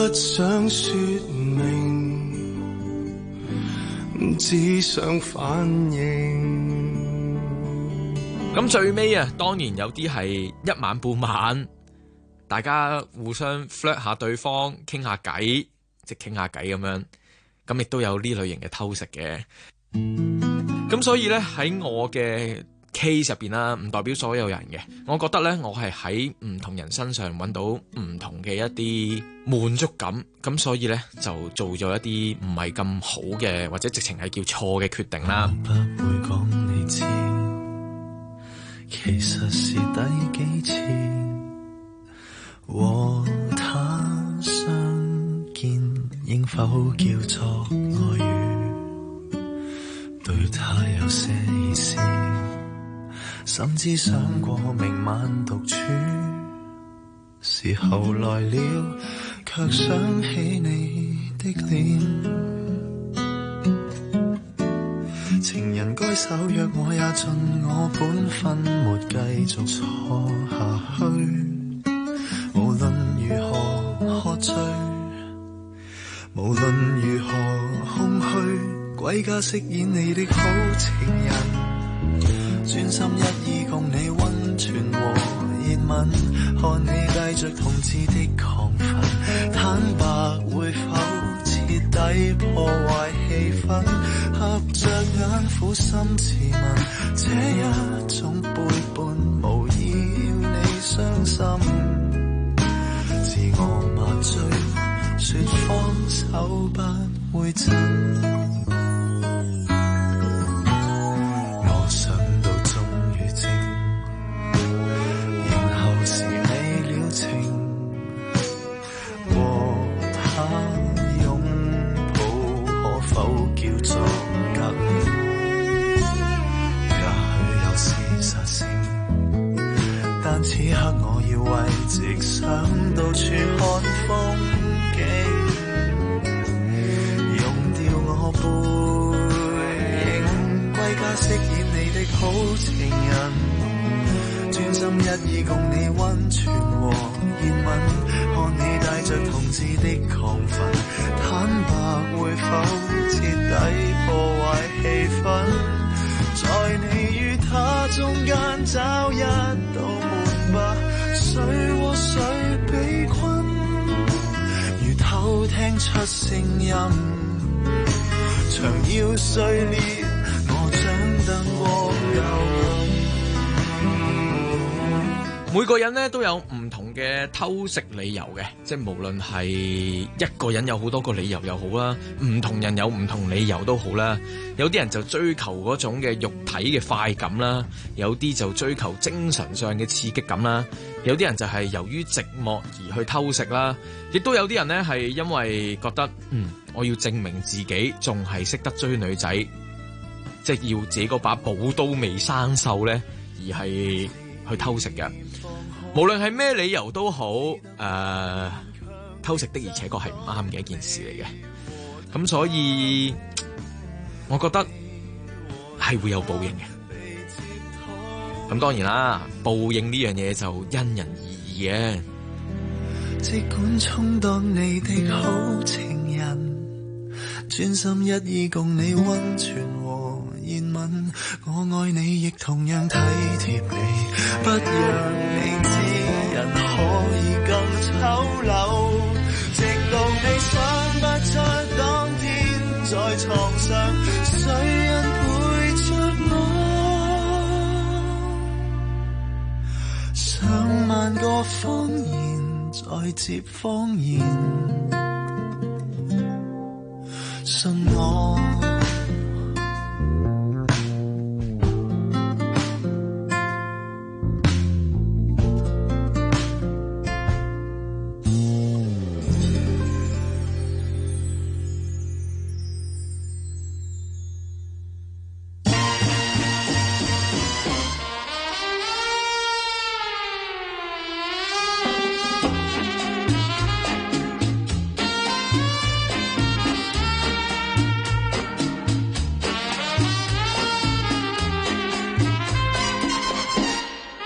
想說明，只想反應。 咁最尾啊，當然有啲係一晚半晚，大家互相 flirt 下對方，傾下偈，即係傾下偈咁樣。咁亦都有呢類型嘅偷食嘅。咁所以呢，喺我嘅 case 入邊啦，唔代表所有人嘅。我覺得呢，我係喺唔同人身上揾到唔同嘅一啲滿足感。咁所以呢，就做咗一啲唔係咁好嘅，或者直情係叫錯嘅決定啦。 不會講你知，其實是第幾次和他相見，應否叫做愛語？對他有些意思，甚至想過明晚獨處，時候來了，卻想起你的臉。情人該守約，我也盡我本分，沒繼續錯下去。無論如何喝醉，無論如何空虛，歸家飾演你的好情人，專心一意共你溫存和熱吻，看你帶着同志的亢奮，坦白會否徹底破壞氣氛？合着眼苦心自問，這一種背叛無意要你傷心，自我麻醉，說放手不會真。此刻我要為直想到處看風景，用掉我背影，歸家飾演你的好情人，專心一意共你溫存和熱吻，看你帶着同志的亢奮，坦白會否徹底破壞氣氛？在你與他中間找一道門吧，誰和誰被困？如偷聽出聲音，牆要碎裂，我掌燈光又每個人呢都有唔同嘅偷食理由嘅，即係無論係一個人有好多個理由又好啦，唔同人有唔同理由都好啦。有啲人就追求嗰種嘅肉體嘅快感啦，有啲就追求精神上嘅刺激感啦，有啲人就係由於寂寞而去偷食啦，亦都有啲人呢係因為覺得我要證明自己仲係識得追女仔，即係要自己嗰把寶刀未生鏽呢，而係去偷食嘅。無論係咩理由都好，偷食的而且確係唔啱嘅一件事嚟嘅。咁所以我覺得係會有報應嘅。咁當然啦，報應呢樣嘢就因人而異嘅。 即管充當你的好情人，專心一意共你溫存和熱吻，我愛你亦同樣體貼你，不讓你知人可以更醜陋，直到你想不出當天在床上誰人陪着我，上萬個謊言再接謊言，信我。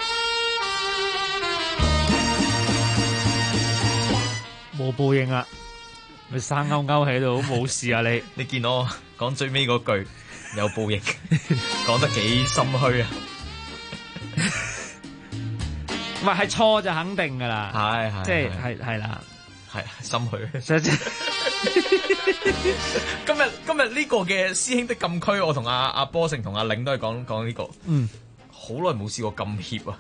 冇報應啦， 咪生勾勾喺度，冇事啊你。 你見我講最尾嗰句有報應，講得幾心虛啊！ 唔係錯就肯定噶啦， 係即係啦， 係心虛。今日呢個嘅師兄的禁區，我同阿波成同阿領都係講呢個。好耐冇試過咁怯啊！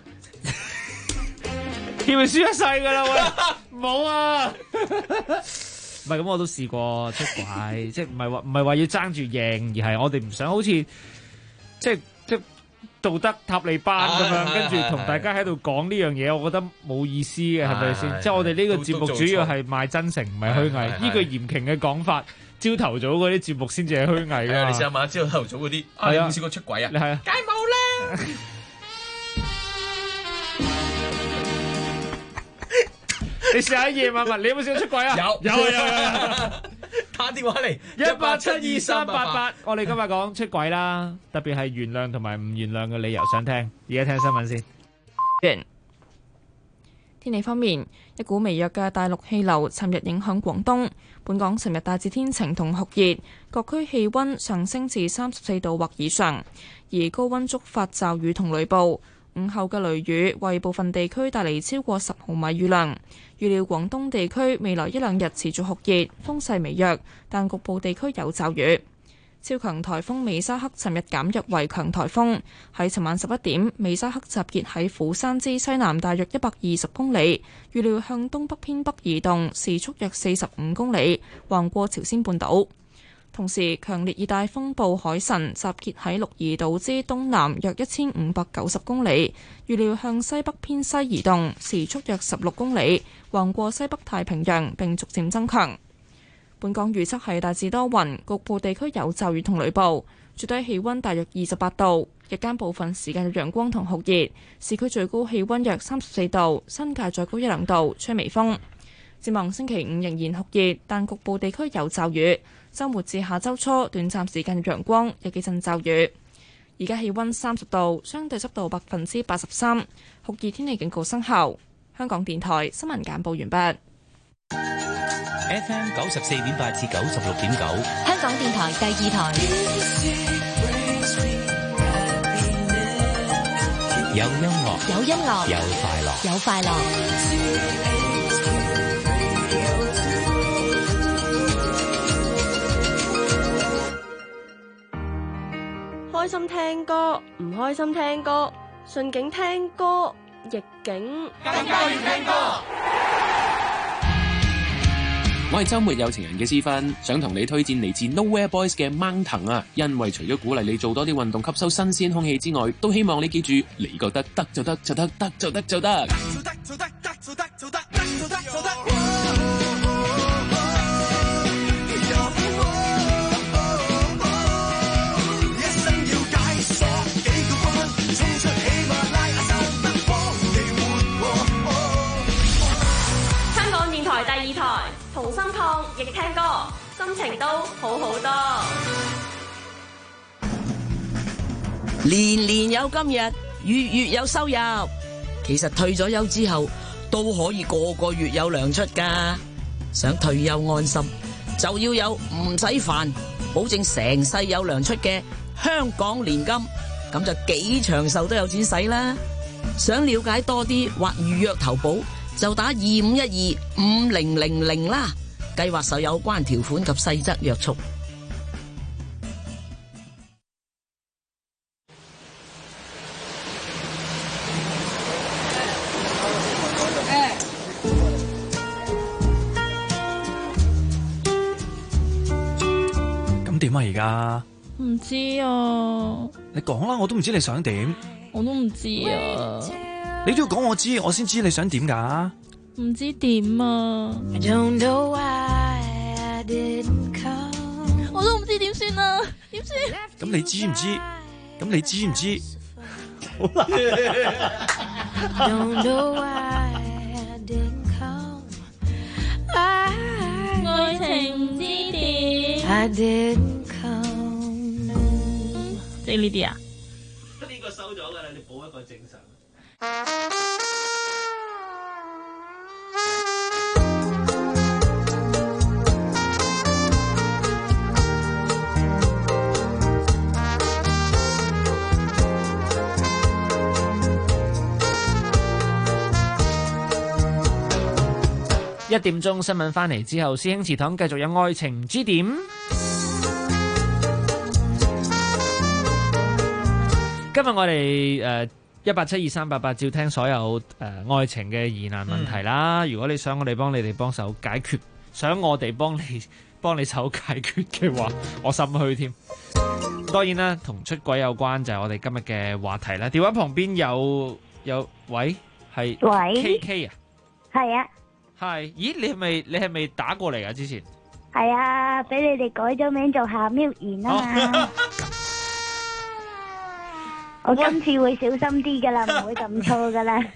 怯咪輸一世噶啦喂，冇啊！唔係咁，我都試過出軌，即係唔係話要爭住贏，而係我哋唔想好似即道德塔利班咁樣，跟住同大家喺度講呢樣嘢，我覺得冇意思嘅，係咪先？即係我哋呢個節目主要係賣真誠，唔係虛偽。呢句嚴刑嘅講法，朝頭早嗰啲節目先至係虛偽㗎。 你試下問朝頭早嗰啲，你有冇試過出軌啊？ 你係啊？ 梗係冇啦！ 你試下夜晚問你有冇試過出軌啊？有。 打電話嚟 1872388，我哋今日講出軌啦，特別係原諒同埋唔原諒嘅理由，想聽。而家聽新聞先。 天氣方面，一股微弱嘅大陸氣流尋日影響廣東，本港尋日大致天晴同酷熱，各區氣溫上升至34度或以上，而高溫觸發驟雨同雷暴。午後嘅雷雨為部分地區帶嚟超過10毫米雨量。預料廣東地區未來一兩日持續酷熱，風勢微弱，但局部地區有驟雨。超強颱風美沙克尋日減弱為強颱風，喺尋晚11點，美沙克集結喺釜山之西南大約120公里，預料向東北偏北移動，時速約45公里，橫過朝鮮半島。同時，強烈熱帶風暴海神集結喺鹿兒島之東南約1590公里，預料向西北偏西移動，時速約16公里，橫過西北太平洋並逐漸增強。本港預測係大致多雲，局部地區有驟雨同雷暴，最低氣溫大約28度，日間部分時間有陽光同酷熱，市區最高氣溫約34度，新界再高1、2度，吹微風。展望星期五仍然酷熱，但局部地區有驟雨。週末至下週初，短暫時間有陽光，有幾陣驟雨。而家氣溫30度，相對濕度83%，酷熱天氣警告生效。香港電台新聞簡報完畢。 FM 94.8至96.9， 香港電台第2台。 有音樂， 有音樂， 有快樂， 有快樂。 開心聽歌，唔開心聽歌，順境聽歌，逆境更加要聽歌。 我係周末有情人嘅思芬，想同你推薦嚟自 Nowhere Boys 嘅掹藤啊！因為除咗鼓勵你做多啲運動，吸收新鮮空氣之外，都希望你記住，你覺得得就得就得，得就得就得。 第2台同心抗疫聽歌，心情都好好多。 年年有今日，月月有收入。其實退咗休之後都可以個個月有糧出㗎。想退休安心，就要有唔使煩，保證成世有糧出嘅香港年金，咁就幾長壽都有錢使啦。想了解多啲或預約投保，就打25125000啦。計劃受有關條款及細則約束。 咁點啊？而家唔知啊。 你講啦，我都唔知你想點。 我都唔知啊。 你都要講我知，我先知你想點㗎。 唔知點啊！我都唔知點算啊！點算？ 咁你知唔知？咁你知唔知？好啦。 愛情唔知點。即係呢啲啊？ 呢個收咗㗎啦，你補一個正常。 1點鐘新聞翻嚟之後，師兄祠堂繼續有愛情之點。今日我哋1872388照聽所有愛情嘅疑難問題啦。如果你想我哋幫你哋幫手解決，想我哋幫你手解決嘅話，我心虛添。當然啦，同出軌有關就係我哋今日嘅話題啦。電話旁邊有喂，係 KK 啊？ 係啊。 係，咦？你係咪打過嚟啊？之前係啊，俾你哋改咗名做夏喵言啊嘛。我今次會小心啲噶啦，唔會咁錯噶啦。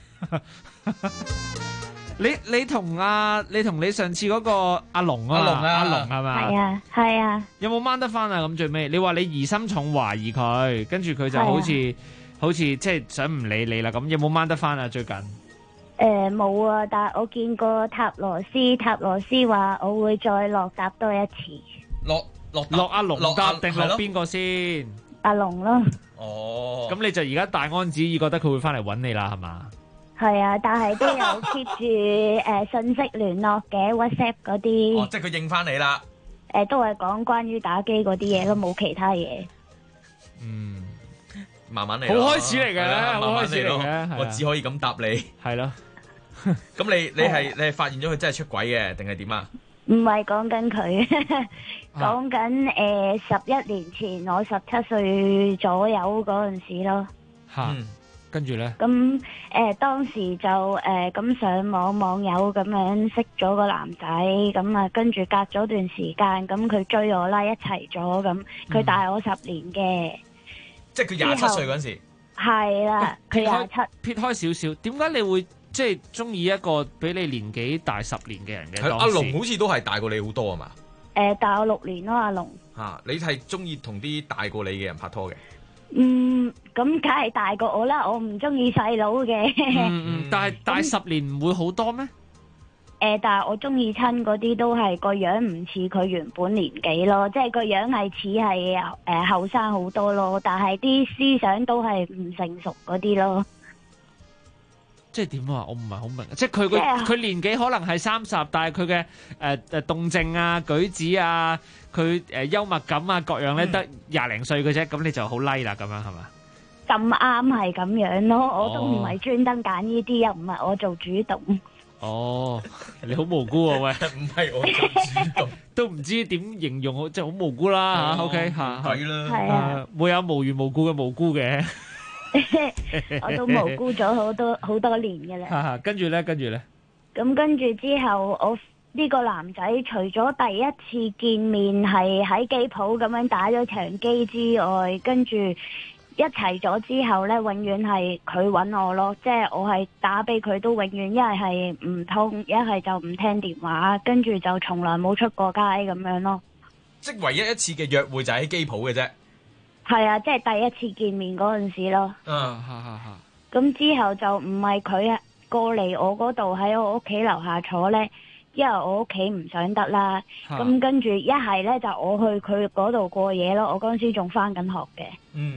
你同你上次嗰個阿龍啊，阿龍係嘛？ 係啊，係啊。 有冇掹得翻啊？咁最尾你話你疑心重懷疑佢，跟住佢就好似即係想唔理你啦。咁有冇掹得翻啊？最近？ 冇啊，但係我見過塔羅斯話我會再落搭多一次。 落阿龍搭定落邊個先？ 阿龍咯。 哦。 咁你就而家大安旨意覺得佢會翻嚟揾你啦，係嘛？ 係啊，但係都有 keep 住信息聯絡嘅 WhatsApp 嗰啲。 哦，即係佢應翻你啦。 都係講關於打機嗰啲嘢咯，冇其他嘢。 嗯，慢慢嚟。 好開始嚟嘅，好開始嚟嘅。 我只可以咁答你。 係咯。 咁你係發現咗佢真係出軌嘅，定係點啊？ 唔係講緊佢，講緊11年前我17歲左右嗰陣時咯。 吓，跟住咧？ 咁當時就咁上網友咁樣識咗個男仔，咁啊跟住隔咗段時間，咁佢追我啦，一齊咗咁，佢大我10年嘅。 即係佢27歲嗰陣時。 係啦，佢27。 撇開少少，點解你會即係中意一個比你年紀大10年嘅人嘅？ 阿龍好似都係大過你好多啊嘛？ 大我6年咯，阿龍。 吓，你係中意同啲大過你嘅人拍拖嘅？ 咁梗係大過我啦，我唔中意細佬嘅。 但係大10年唔會好多咩？ 但係我中意親嗰啲都係個樣唔似佢原本年紀咯，即係個樣係似係後生好多咯，但係啲思想都係唔成熟嗰啲咯。 即係點啊？我唔係好明。即係佢年紀可能係30，但係佢嘅動靜啊、舉止啊、佢幽默感啊各樣咧得20零歲嘅啫，咁你就好 like 啦，咁樣係嘛？ 咁啱係咁樣咯，我都唔係專登揀呢啲，又唔係我做主動。 哦，你好無辜啊喂！ 唔係我做主動， 都唔知點形容好，即係好無辜啦吓。OK 吓， 係啦， 係啊， 會有無緣無故嘅無辜嘅。 我都無辜咗好多年嘅啦。 跟住咧， 咁跟住之後，我呢個男仔除咗第一次見面係喺機鋪咁樣打咗場機之外，跟住一齊咗之後呢，永遠係佢揾我咯，即係我係打俾佢都永遠一係唔通，一係就唔聽電話，跟住就從來冇出過街咁樣咯。 即係唯一一次嘅約會就喺機鋪嘅啫。 係啊，即係第一次見面嗰陣時咯。咁之後就唔係佢過嚟我嗰度喺我屋企樓下坐呢，因為我屋企唔想得啦。咁跟住一係呢，就我去佢嗰度過夜咯。我嗰陣時仲返緊學嘅。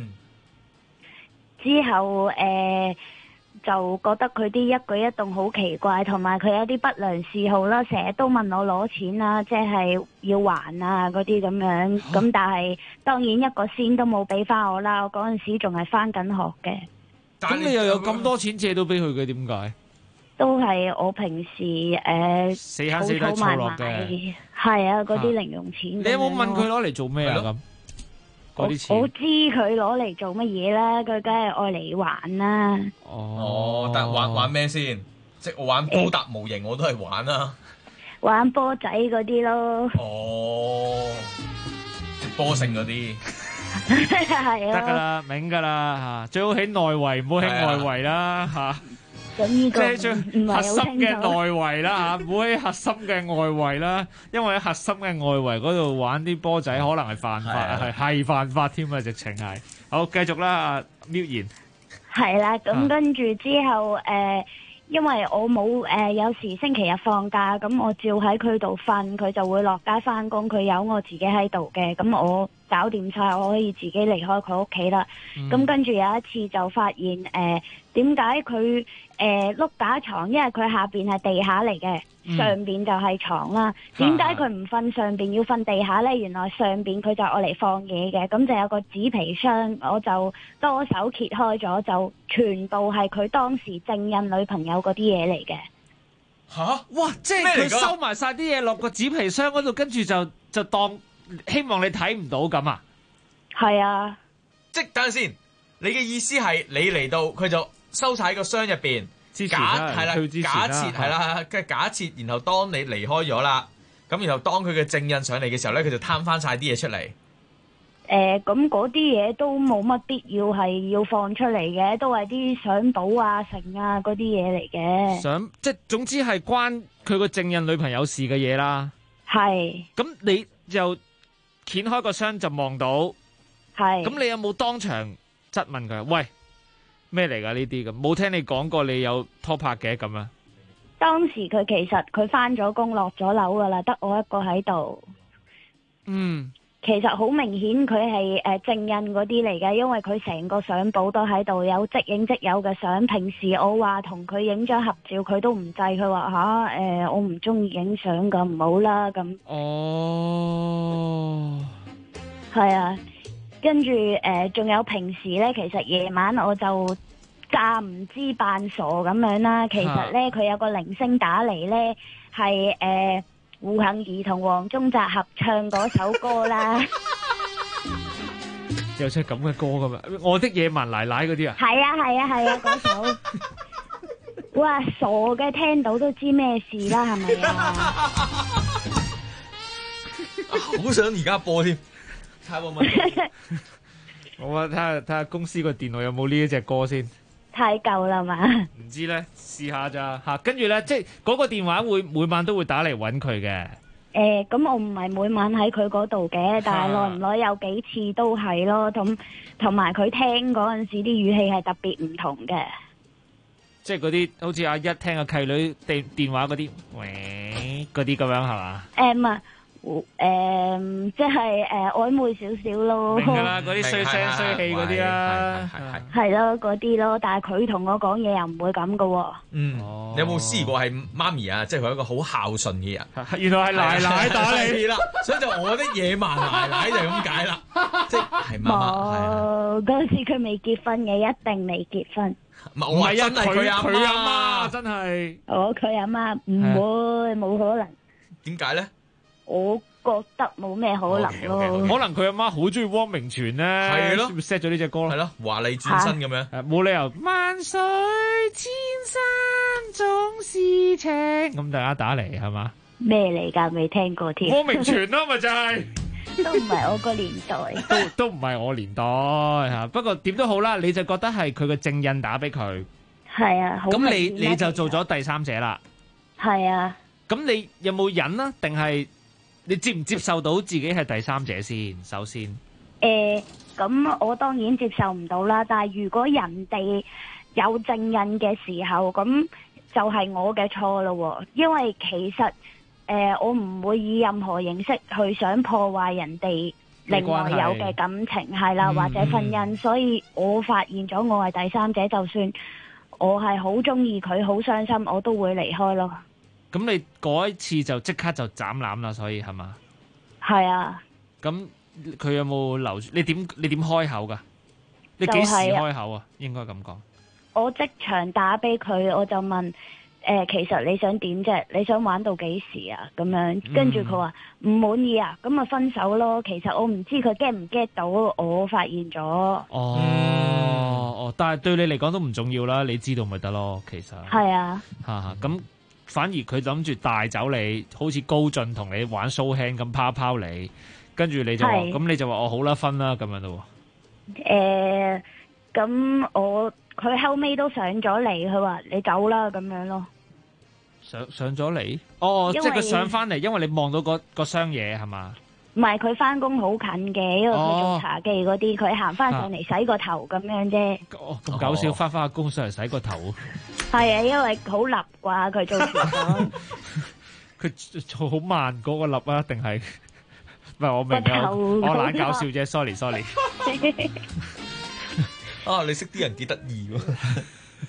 之後就覺得佢啲一舉一動好奇怪，同埋佢有啲不良嗜好啦，成日都問我攞錢啦，即係要還啊嗰啲咁樣。咁但係當然一個仙都冇俾翻我啦，我嗰陣時仲係翻緊學嘅。 咁你又有咁多錢借到俾佢嘅，點解？ 都係我平時死慳死抵儲落嘅。 係啊，嗰啲零用錢。 你有冇問佢攞嚟做咩啊？咁嗰啲錢， 我知佢攞嚟做乜嘢啦，佢梗係愛嚟玩啦。 哦，但係玩咩先？即係我玩高達模型，我都係玩啦。 玩波仔嗰啲咯。 哦，直波性嗰啲。 係啊。 得噶啦，明噶啦吓，最好喺內圍，唔好喺外圍啦吓。 咁呢個即係核心嘅內圍啦吓，唔好喺核心嘅外圍啦，因為喺核心嘅外圍嗰度玩啲波仔可能係犯法，係犯法添啊！直情係。好，繼續啦，阿喵言。 係啦，咁跟住之後因為我冇有時星期日放假，咁我照喺佢度瞓，佢就會落街返工，佢有我自己喺度嘅，咁我搞掂晒，我可以自己離開佢屋企啦。咁跟住有一次就發現點解佢碌架床，因為佢下邊係地下嚟嘅，上邊就係床啦。點解佢唔瞓上邊要瞓地下呢？原來上邊佢就愛嚟放嘢嘅，咁就有個紙皮箱，我就多手揭開咗，就全部係佢當時正印女朋友嗰啲嘢嚟嘅。 吓！ 哇！即係佢收埋晒啲嘢落個紙皮箱嗰度，跟住就當希望你睇唔到咁啊？ 係啊！ 即係等陣先，你嘅意思係你嚟到佢就收晒喺個箱入邊，假設係啦，跟住假設，然後當你離開咗啦，咁然後當佢嘅正印上嚟嘅時候咧，佢就攤翻晒啲嘢出嚟。 咁嗰啲嘢都冇乜必要係要放出嚟嘅，都係啲相簿啊、成啊嗰啲嘢嚟嘅。 即係總之係關佢個正印女朋友事嘅嘢啦。 係。 咁你就掀開個箱就望到。 係。 咁你有冇當場質問佢？喂，咩嚟㗎呢啲咁？冇聽你講過你有拖拍嘅咁啊？ 當時佢其實佢返咗工落咗樓㗎啦，得我一個喺度。 嗯。 其實好明顯佢係正印嗰啲嚟嘅，因為佢成個相簿都喺度，有即影即有嘅相。平時我話同佢影張合照，佢都唔制，佢話我唔中意影相咁，唔好啦咁。 哦， 係啊，跟住仲有平時呢，其實夜晚我就詐唔知扮傻咁樣啦。其實呢，佢有個鈴聲打嚟呢，係胡杏兒同黃宗澤合唱嗰首歌啦。 有隻咁嘅歌噶嘛？我的野蠻奶奶嗰啲啊？ 係啊，嗰首。哇，傻嘅聽到都知咩事啦，係咪啊？ 好想而家播添，睇下冇問題。 我睇下公司個電腦有冇呢一隻歌先。 太舊啦嘛？ 唔知咧，試下咋吓？跟住咧，即係嗰個電話會每晚都會打嚟搵佢嘅。 咁我唔係每晚喺佢嗰度嘅，但係耐唔耐有幾次都係咯。同埋佢聽嗰陣時啲語氣係特別唔同嘅。 即係嗰啲好似阿一聽個契女電話嗰啲，喂嗰啲咁樣係嘛？ 唔係。即係曖昧少少咯， 明㗎啦，嗰啲衰聲衰氣嗰啲啦， 係咯嗰啲咯，但係佢同我講嘢又唔會咁噶喎。 嗯，你有冇試過係媽咪啊？即係佢一個好孝順嘅人， 原來係奶奶打你啦，所以就我的野蠻奶奶就係咁解啦，即係媽媽。 嗰時佢未結婚嘅，一定未結婚。 唔係啊，佢阿媽真係。 佢阿媽唔會，冇可能。 點解咧？ 我覺得冇咩可能咯， 可能佢阿媽好中意汪明荃咧，係咯 set 咗呢隻歌咯， 係咯，華麗轉身咁樣， 冇理由萬水千山總是情，咁大家打嚟係嘛？ 咩嚟㗎？未聽過添。 汪明荃咯，咪就係， 都唔係我個年代， 都唔係我年代嚇。不過點都好啦，你就覺得係佢嘅正印打俾佢， 係啊。 咁你就做咗第三者啦， 係啊。 咁你有冇忍啊？定係？你接唔接受到自己係第三者先？首先， 咁我當然接受唔到啦。但係如果人哋有正印嘅時候，咁就係我嘅錯咯。因為其實我唔會以任何形式去想破壞人哋另外有嘅感情，係啦，或者婚姻。所以我發現咗我係第三者，就算我係好中意佢，好傷心，我都會離開咯。 咁你嗰一次就即刻就斬纜啦，所以係嘛？ 係啊。 咁佢有冇留住？你點開口噶？你幾時開口啊？應該咁講。 我即場打俾佢，我就問其實你想點啫？你想玩到幾時啊？咁樣，跟住佢話唔滿意啊，咁咪分手咯。其實我唔知佢 get 唔 get 到，我發現咗。 哦，但係對你嚟講都唔重要啦，你知道咪得咯？其實係啊。 咁。反而佢諗住帶走你，好似高進同你玩 show hand 咁拋你，跟住你就話，咁你就話我好啦，分啦咁樣咯。 咁佢後尾都上咗嚟，佢話你走啦咁樣咯。 上咗嚟？哦，即係佢上翻嚟，因為你望到個箱嘢係嘛？ 唔係，佢翻工好近嘅，因為佢做茶記嗰啲，佢行翻上嚟洗個頭咁樣啫。 咁搞笑，翻下工上嚟洗個頭。 係啊，因為好立啩，佢做廚房。 佢做好慢嗰個立啊，定係？唔係我明啊，我懶搞笑啫 ，sorry。 啊，你識啲人幾得意喎？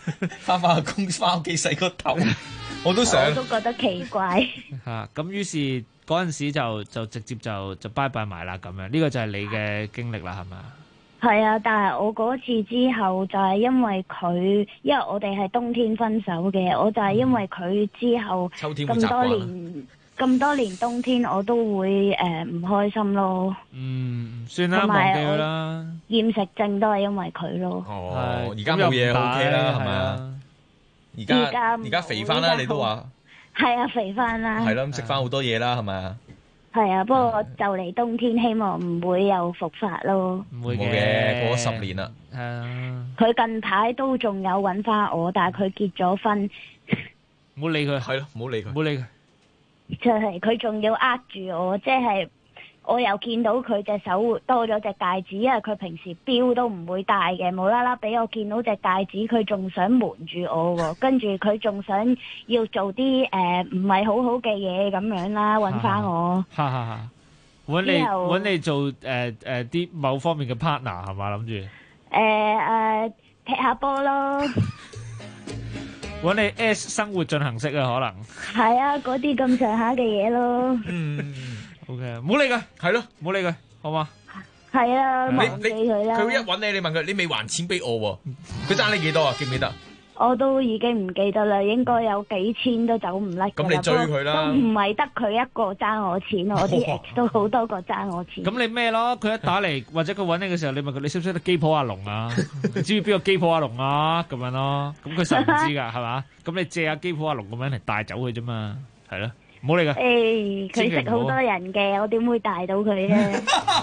翻個工，翻屋企洗個頭，我都想。 我都覺得奇怪。 咁於是嗰陣時就直接就拜拜埋啦咁樣。呢個就係你嘅經歷啦，係咪？ 係啊，但係我嗰次之後就係因為佢，因為我哋係冬天分手嘅，我就係因為佢之後咁多年冬天我都會唔開心咯。 算啦，忘記佢啦。 厭食症都係因為佢咯。 而家冇嘢 OK 啦，係咪啊？而家肥翻啦，你都話。係啊，肥翻啦。係咯，咁食翻好多嘢啦，係咪啊？ 係啊，不過就嚟冬天，希望唔會又復發咯。 唔會嘅，過咗10年啦。 佢近排都仲有搵翻我，但係佢結咗婚。 唔好理佢。 係咯，唔好理佢。 唔好理佢。 就係佢仲要呃住我，即係我又見到佢隻手多咗隻戒指，因為佢平時錶都唔會戴嘅，無啦啦俾我見到隻戒指，佢仲想瞞住我喎，跟住佢仲想要做啲唔係好好嘅嘢咁樣啦，搵翻我。 搵你做啲某方面嘅 partner 係嘛？諗住踢下波咯。 搵你 S 生活進行式啊，可能係啊，嗰啲咁上下嘅嘢咯。 OK， 唔好理佢，係咯，唔好理佢，好嘛？ 係啊，忘記佢啦。 佢一搵你，你問佢，你未還錢俾我喎？佢爭你幾多啊？記唔記得？ 我都已經唔記得啦，應該有幾千都走唔甩。 咁你追佢啦。 都唔係得佢一個爭我錢，我啲 ex 都好多個爭我錢。 咁你咩咯？佢一打嚟或者佢搵你嘅時候，你問佢，你識唔識得機鋪阿龍啊？你知唔知邊個機鋪阿龍啊？咁樣咯，咁佢實唔知噶，係嘛？咁你借下機鋪阿龍咁樣嚟帶走佢啫嘛，係咯，唔好理佢。 佢識好多人嘅，我點會帶到佢咧？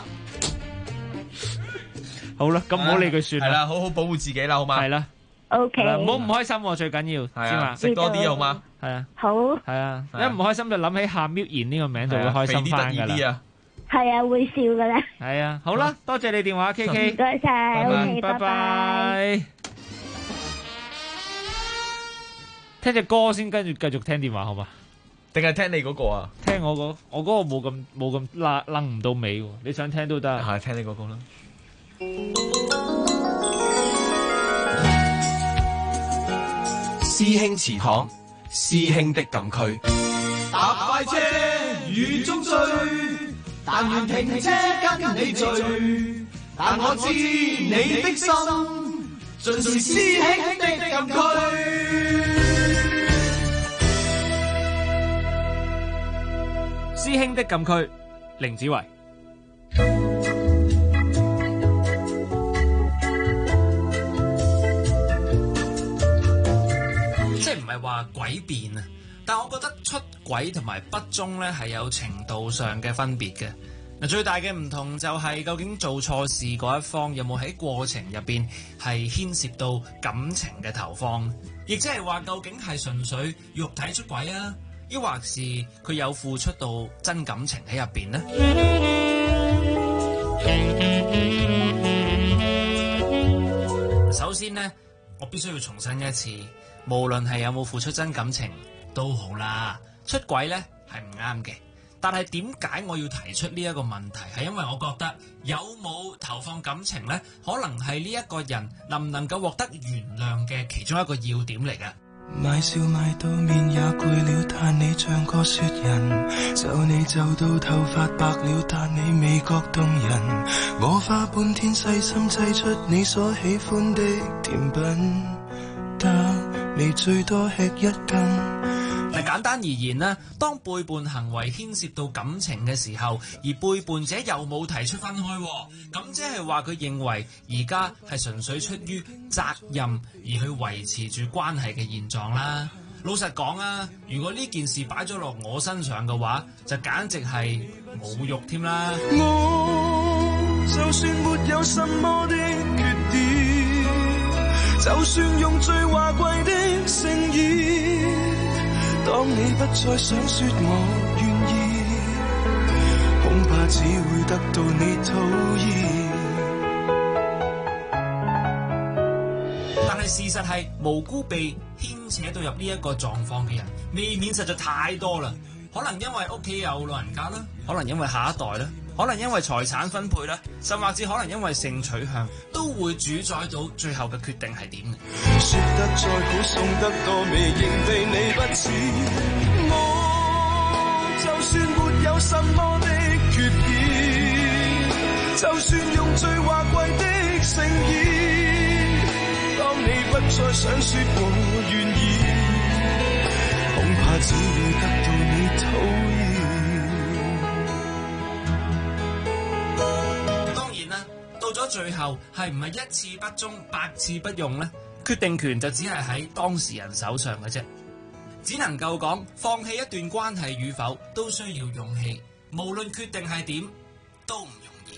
好啦，咁唔好理佢算啦。 係啦，好好保護自己啦，好嘛？ 係啦。 OK， 唔好唔開心，最緊要知嘛？ 食多啲好嘛？ 係啊，好。 係啊，一唔開心就諗起夏妙賢呢個名就會開心翻噶啦。 係啊，會笑噶啦。 係啊，好啦，多謝你電話 ，KK。 唔該晒，OK，拜拜。 聽隻歌先，跟住繼續聽電話，好嘛？ 定係聽你嗰個啊？ 聽我嗰個冇咁掕唔到尾喎。你想聽都得。 係聽你嗰個啦。 師兄祠堂，師兄的禁區。搭快車雨中追，但願停車跟你聚。但我知你的心，盡是師兄的禁區。 師兄的禁區，凌子維。 唔係話詭辯啊，但我覺得出軌同埋不忠咧係有程度上嘅分別嘅。嗱，最大嘅唔同就係究竟做錯事嗰一方有冇喺過程入邊係牽涉到感情嘅投放，亦即係話究竟係純粹肉體出軌啊，抑或是佢有付出到真感情喺入邊呢？首先呢，我必須要重申一次。無論係有冇付出真感情都好啦，出軌呢係唔啱嘅。但係點解我要提出呢一個問題？係因為我覺得有冇投放感情呢，可能係呢一個人能唔能夠獲得原諒嘅其中一個要點嚟嘅。 賣笑賣到面也攰了，但你像個雪人，就你就到頭髮白了，但你味覺動人。我花半天細心製出你所喜歡的甜品，你最多吃一斤。 嗱，簡單而言呢，當背叛行為牽涉到感情嘅時候，而背叛者又冇提出分開，咁即係話佢認為而家係純粹出於責任而去維持住關係嘅現狀啦。老實講啊，如果呢件事擺咗落我身上嘅話，就簡直係侮辱添啦。 我就算沒有什麼的缺點，就算用最華貴的誠意，當你不再想說我願意，恐怕只會得到你討厭。 但係事實係無辜被牽扯到入呢一個狀況嘅人，未免實在太多啦。可能因為屋企有老人家啦，可能因為下一代啦， 可能因為財產分配啦，甚或至可能因為性取向，都會主宰到最後嘅決定係點嘅。 說得再好，送得多美，仍被你不似我。就算沒有什麼的缺點，就算用最華貴的誠意，當你不再想說我願意，恐怕只會得到你討厭。 到咗最後係唔係一次不忠百次不用呢？決定權就只係喺當事人手上嘅啫，只能夠講放棄一段關係與否都需要勇氣，無論決定係點都唔容易。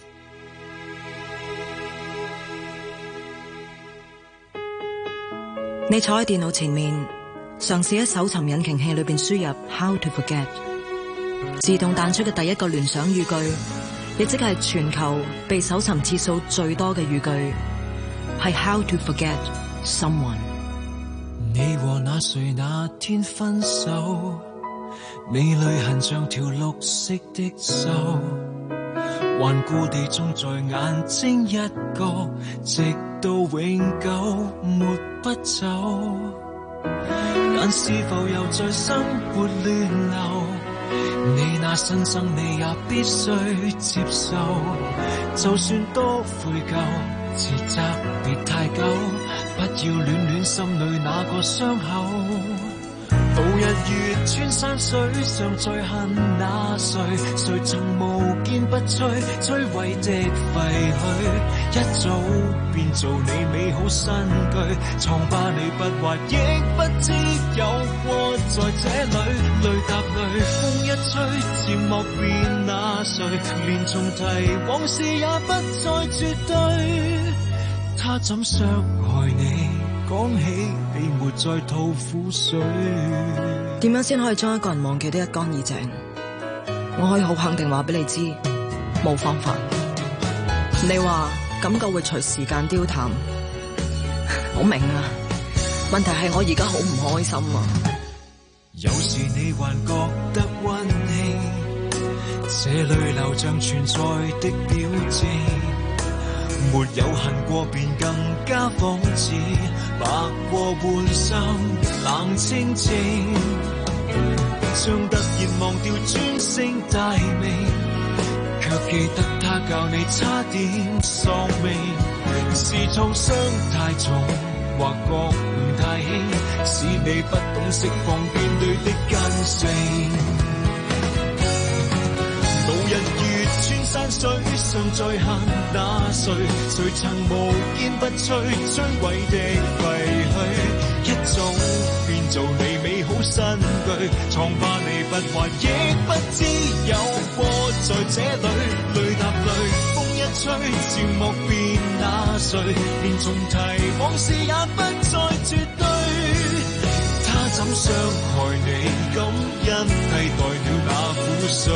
你坐喺電腦前面，嘗試喺搜尋引擎器裏邊輸入 How to forget， 自動彈出嘅第一個聯想語句，亦即係全球被搜尋次數最多嘅語句，係 How to forget someone。 你和那誰那天分手，你淚痕像條綠色的銹，頑固地種在眼睛一角，直到永久抹不走。但是否又在生活亂流？你那新生你也必須接受，就算多悔疚，自責別太久，不要戀戀心裏那個傷口。到日月穿山水上再恨那誰，誰曾無堅不摧，摧毀的廢墟，一早變做你美好新居。瘡疤你不畫，亦不知有過在這裏，淚答淚，風一吹，漸莫變那誰，連重提往事也不再絕對。他怎傷害你？講起你沒再吐苦水。 點樣先可以將一個人忘記得一乾二淨？我可以好肯定話俾你知，冇方法。你話感覺會隨時間凋淡，好明啊。問題係我而家好唔開心啊。 有時你還覺得溫馨，這淚流像存在的表徵，沒有恨過便更加仿似白過半生冷清靜，將突然忘掉專稱大名，卻記得他教你差點喪命。是創傷太重，或覺悟太輕，使你不懂釋放面對的根性。到日月穿山水上再恨那誰，誰曾無堅不摧，摧毀的廢墟，一早變做你美好新居。瘡疤你不還，亦不知有過在這裏，淚答淚，風一吹，漸莫變那誰，連重提往事也不再絕對。他怎傷害你？感恩替代了那苦水。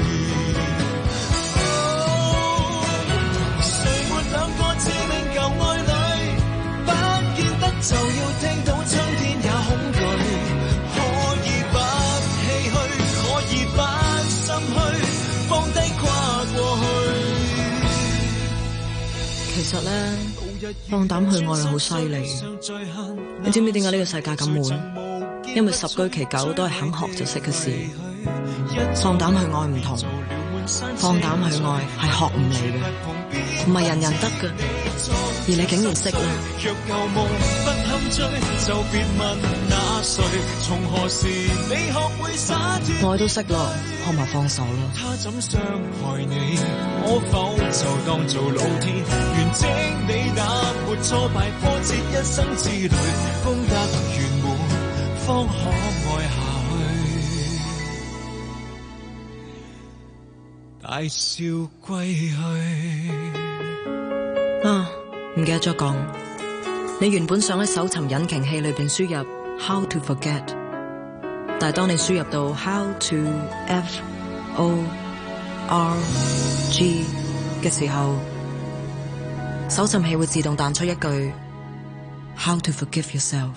就要聽到春天也恐懼，可以不唏噓，可以不心虛，放低跨過去。 其實呢，放膽去愛係好犀利。你知唔知點解呢個世界咁悶？因為十居其九都係肯學就識嘅事。放膽去愛唔同，放膽去愛係學唔嚟嘅，唔係人人得嘅。而你竟然識啦！ 若舊夢不堪追，就別問那誰，從何時你學會灑脫？ 愛都識咯，學埋放手啦。 他怎傷害你？可否就當做老天完整你那沒挫敗波折一生之旅，功德圓滿，方可愛下去，大笑歸去。 啊！唔記得咗講，你原本想喺搜尋引擎器裏邊輸入 How to forget， 但係當你輸入到 How to forget 嘅時候，搜尋器會自動彈出一句 How to forgive yourself。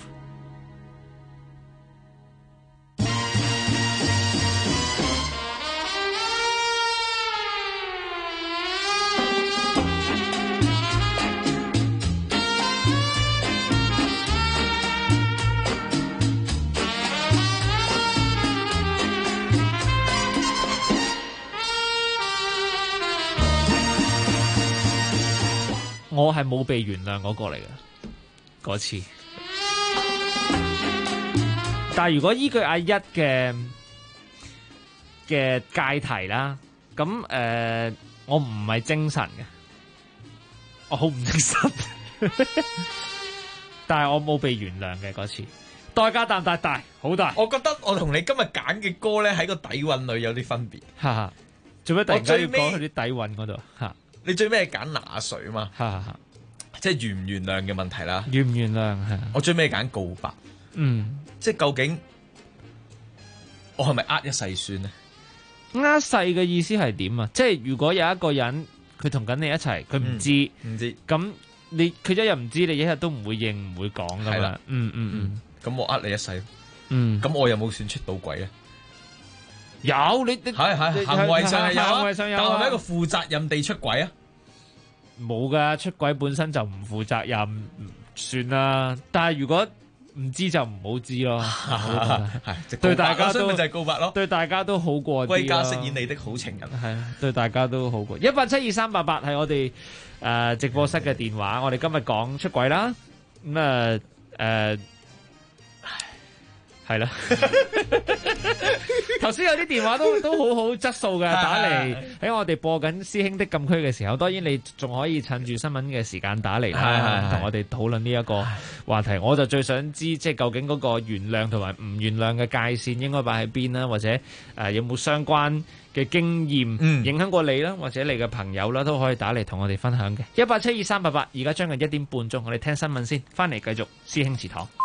我係冇被原諒嗰個嚟嘅嗰次。但係如果依據阿一嘅界題啦，咁我唔係精神嘅，我好唔精神，但係我冇被原諒嘅嗰次。代價大唔大？大，好大。 我覺得我同你今日揀嘅歌咧喺個底蘊裏有啲分別。 哈哈，做咩突然間要講佢啲底蘊嗰度？嚇， 你最尾係揀那誰嘛？即係原唔原諒嘅問題啦。 原唔原諒係。 我最尾揀告白。即係究竟我係咪呃一世算呢？ 呃世嘅意思係點啊？即係如果有一個人佢同緊你一齊，佢唔知，咁佢一日唔知，你一日都唔會認唔會講噶嘛？ 咁我呃你一世，咁我有冇算出到軌咧？ 有，你係行為上係有， 行為上有， 但係咪一個負責任地出軌啊？ 冇噶，出軌本身就唔負責任，算啦。但係如果唔知就唔好知咯，係對大家都就係告白咯， 對大家都好過啲。 歸家飾演你的好情人， 係啊，對大家都好過。1872388係我哋直播室嘅電話，我哋今日講出軌啦，咁係啦，頭先有啲電話都好好質素嘅打嚟，喺我哋播緊師兄的禁區嘅時候，當然你仲可以趁住新聞嘅時間打嚟啦，同我哋討論呢一個話題。我就最想知，即係究竟嗰個原諒同埋唔原諒嘅界線應該擺喺邊啦，或者有冇相關嘅經驗影響過你啦，或者你嘅朋友啦，都可以打嚟同我哋分享嘅。1872388，而家將近1點半鐘，我哋聽新聞先，翻嚟繼續師兄祠堂。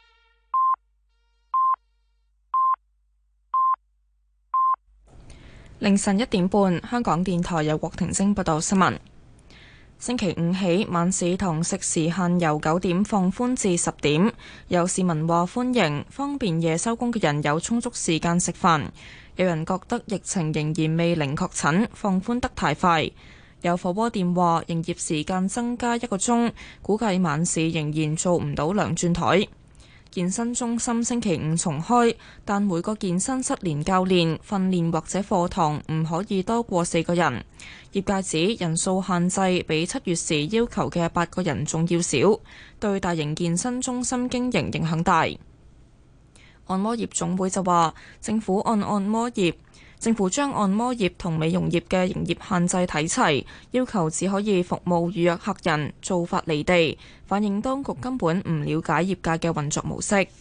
凌晨1點半，香港電台由郭婷晶報道新聞。星期五起，晚市堂食時限由9點放寬至10點。有市民話歡迎，方便夜收工嘅人有充足時間食飯。有人覺得疫情仍然未零確診，放寬得太快。有火鍋店話營業時間增加1個鐘，估計晚市仍然做唔到2轉台。健身中心星期五重開，但每個健身室連教練、訓練或者課堂唔可以多過4個人。業界指人數限制比7月時要求嘅8個人仲要少，對大型健身中心經營影響大。按摩業總會就話，政府將按摩業同美容業嘅營業限制睇齊，要求只可以服務預約客人，做法離地，反映當局根本唔了解業界嘅運作模式。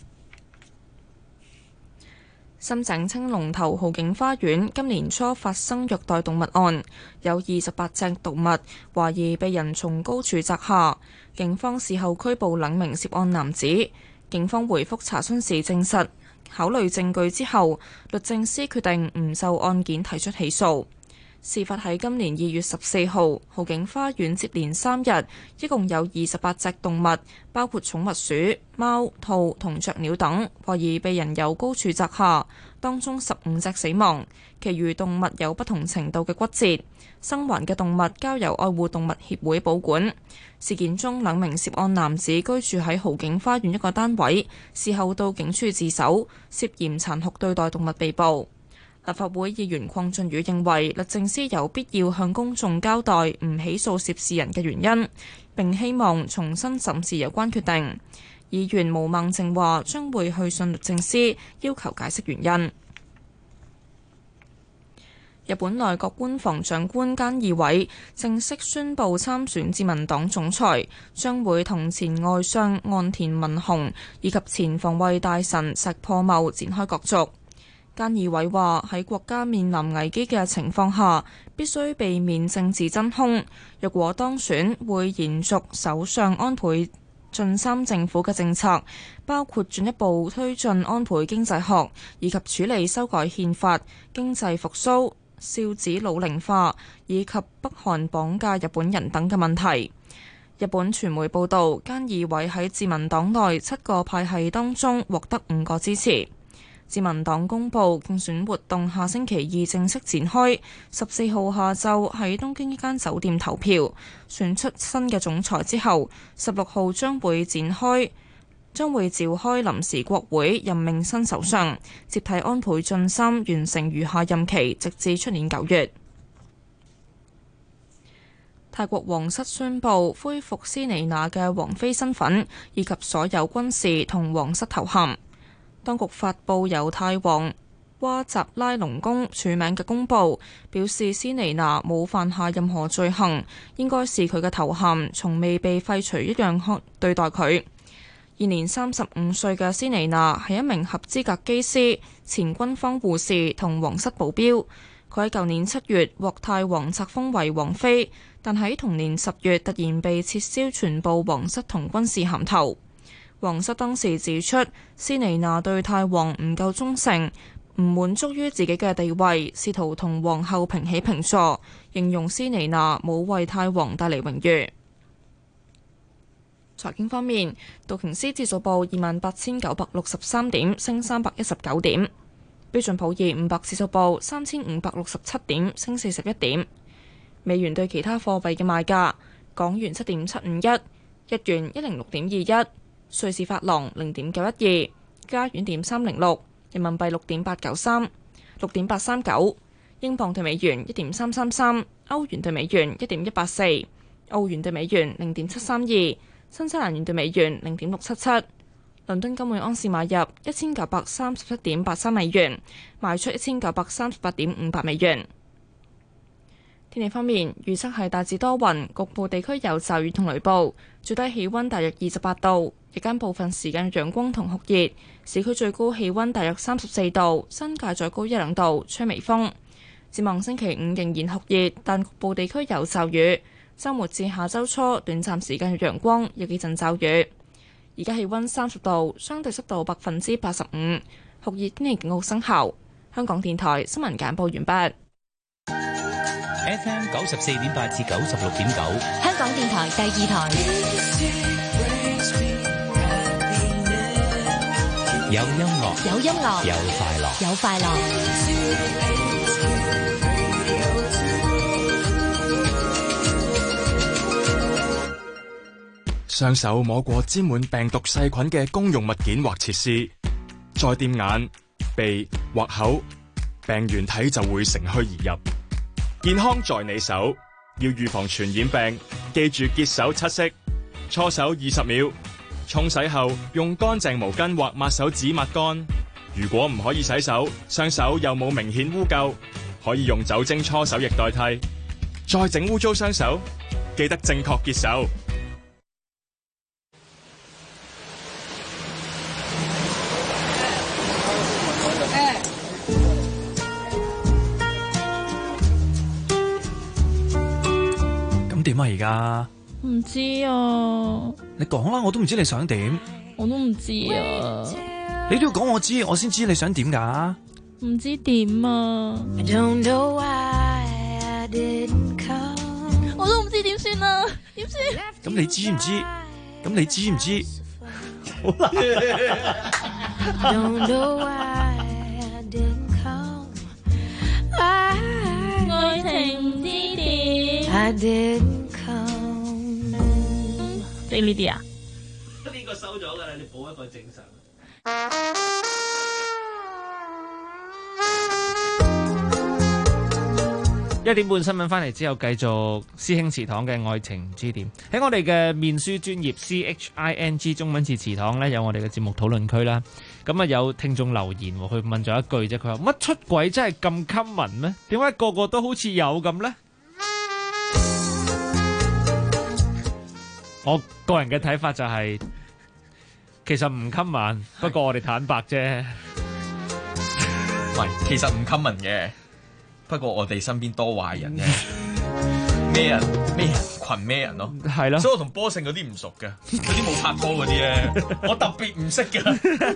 深井青龍頭浩景花園今年初發生虐待動物案，有28隻動物懷疑被人從高處砸下，警方事後拘捕2名涉案男子。警方回覆查詢時證實，考慮證據之後，律政司決定唔就案件提出起訴。事發喺今年2月14號，浩景花園接連3日，一共有28隻動物，包括寵物鼠、貓、兔同雀鳥等，懷疑被人由高處砸下，當中15隻死亡，其餘動物有不同程度嘅骨折。生還嘅動物交由愛護動物協會保管。事件中2名涉案男子居住喺浩景花園一個單位，事後到警署自首，涉嫌殘酷對待動物被捕。立法會議員鄺俊宇認為律政司有必要向公眾交代唔起訴涉事人嘅原因，並希望重新審視有關決定。議員毛孟靜話將會去信律政司要求解釋原因。日本內閣官房長官菅義偉正式宣布參選自民黨總裁，將會同前外相岸田文雄以及前防衛大臣石破茂展開角逐。菅義偉話喺國家面臨危機嘅情況下，必須避免政治真空。若果當選，會延續首相安倍晉三政府嘅政策，包括進一步推進安倍經濟學，以及處理修改憲法、經濟復甦、少子老齡化以及北韓綁架日本人等嘅問題。日本傳媒報道，菅義偉喺自民黨內7個派系當中獲得5個支持。自民黨公佈競選活動下星期2正式展開，14號下晝喺東京一間酒店投票，選出新嘅總裁之後，16號將會召開臨時國會任命新首相，接替安倍晉三完成餘下任期，直至出年9月。 泰國皇室宣布恢復斯尼娜嘅王妃身份，以及所有軍事同皇室頭銜。當局發布由泰王哇集拉隆功署名嘅公報，表示斯尼娜冇犯下任何罪行，應該視佢嘅頭銜從未被廢除一樣對待佢。現年35歲嘅斯尼娜係一名合資格機師、前軍方護士同皇室保鏢。佢喺舊年7月獲泰王冊封為王妃，但喺同年10月突然被撤銷全部皇室同軍事銜頭。皇室當時指出，斯尼娜對泰王唔夠忠誠，唔滿足於自己嘅地位，試圖同皇后平起平坐，形容斯尼娜冇為泰王帶嚟榮譽。財經方面，道瓊斯指數報28,963點，升319點；標準普爾500指數報3,567點，升41點。美元對其他貨幣嘅賣價：港元7.751，日元106.21，瑞士法郎0.912，加元3.06，人民幣6.893，6.839，英鎊對美元1.333，歐元對美元1.184，澳元對美元0.732。新西蘭元對美元0.677，倫敦金每盎司買入1937.83美元，賣出1938.58美元。天氣方面，預測係大致多雲，局部地區有驟雨同雷暴，最低氣溫大約28度，日間部分時間有陽光同酷熱，市區最高氣溫大約34度，新界再高1-2度，吹微風。展望星期5仍然酷熱，但局部地區有驟雨。週末至下週初，短暫時間有陽光，有幾陣驟雨。而家氣溫30度，相對濕度85%，酷熱天氣警告生效。香港電台新聞簡報完畢。 FM 94.8至96.9， 香港電台第2台。 有音樂， 有音樂， 有快樂， 有快樂。 雙手摸過沾滿病毒細菌嘅公用物件或設施，再掂眼、鼻或口，病原體就會乘虛而入。健康在你手，要預防傳染病，記住潔手7式，搓手20秒，沖洗後用乾淨毛巾或抹手紙抹乾。如果唔可以洗手，雙手又冇明顯污垢，可以用酒精搓手液代替。再整污糟雙手，記得正確潔手。點啊而家？ 唔知啊。 你講啦，我都唔知你想點。 我都唔知啊。 你都要講我知，我先知你想點噶。 唔知點啊。我都唔知點算啊，點算？ 咁你知唔知？咁你知唔知？好啦。 愛情之點。你呢啲啊？ 呢個收咗噶啦，你補一個正常。1點半新聞翻嚟之後，繼續師兄祠堂嘅愛情之點。喺我哋嘅面書專頁 CHING 中文字祠堂呢，有我哋嘅節目討論區啦。咁啊有聽眾留言，佢問咗一句啫，佢話乜出軌真係咁 common 咩？點解個個都好似有咁呢？我個人嘅睇法就係，其實唔 common，不過我哋坦白啫。 喂，其實唔 common 嘅，不過我哋身邊多壞人啫。咩人群咩人咯， 係咯。 所以我同波勝嗰啲唔熟嘅，嗰啲冇拍拖嗰啲咧，我特別唔識嘅。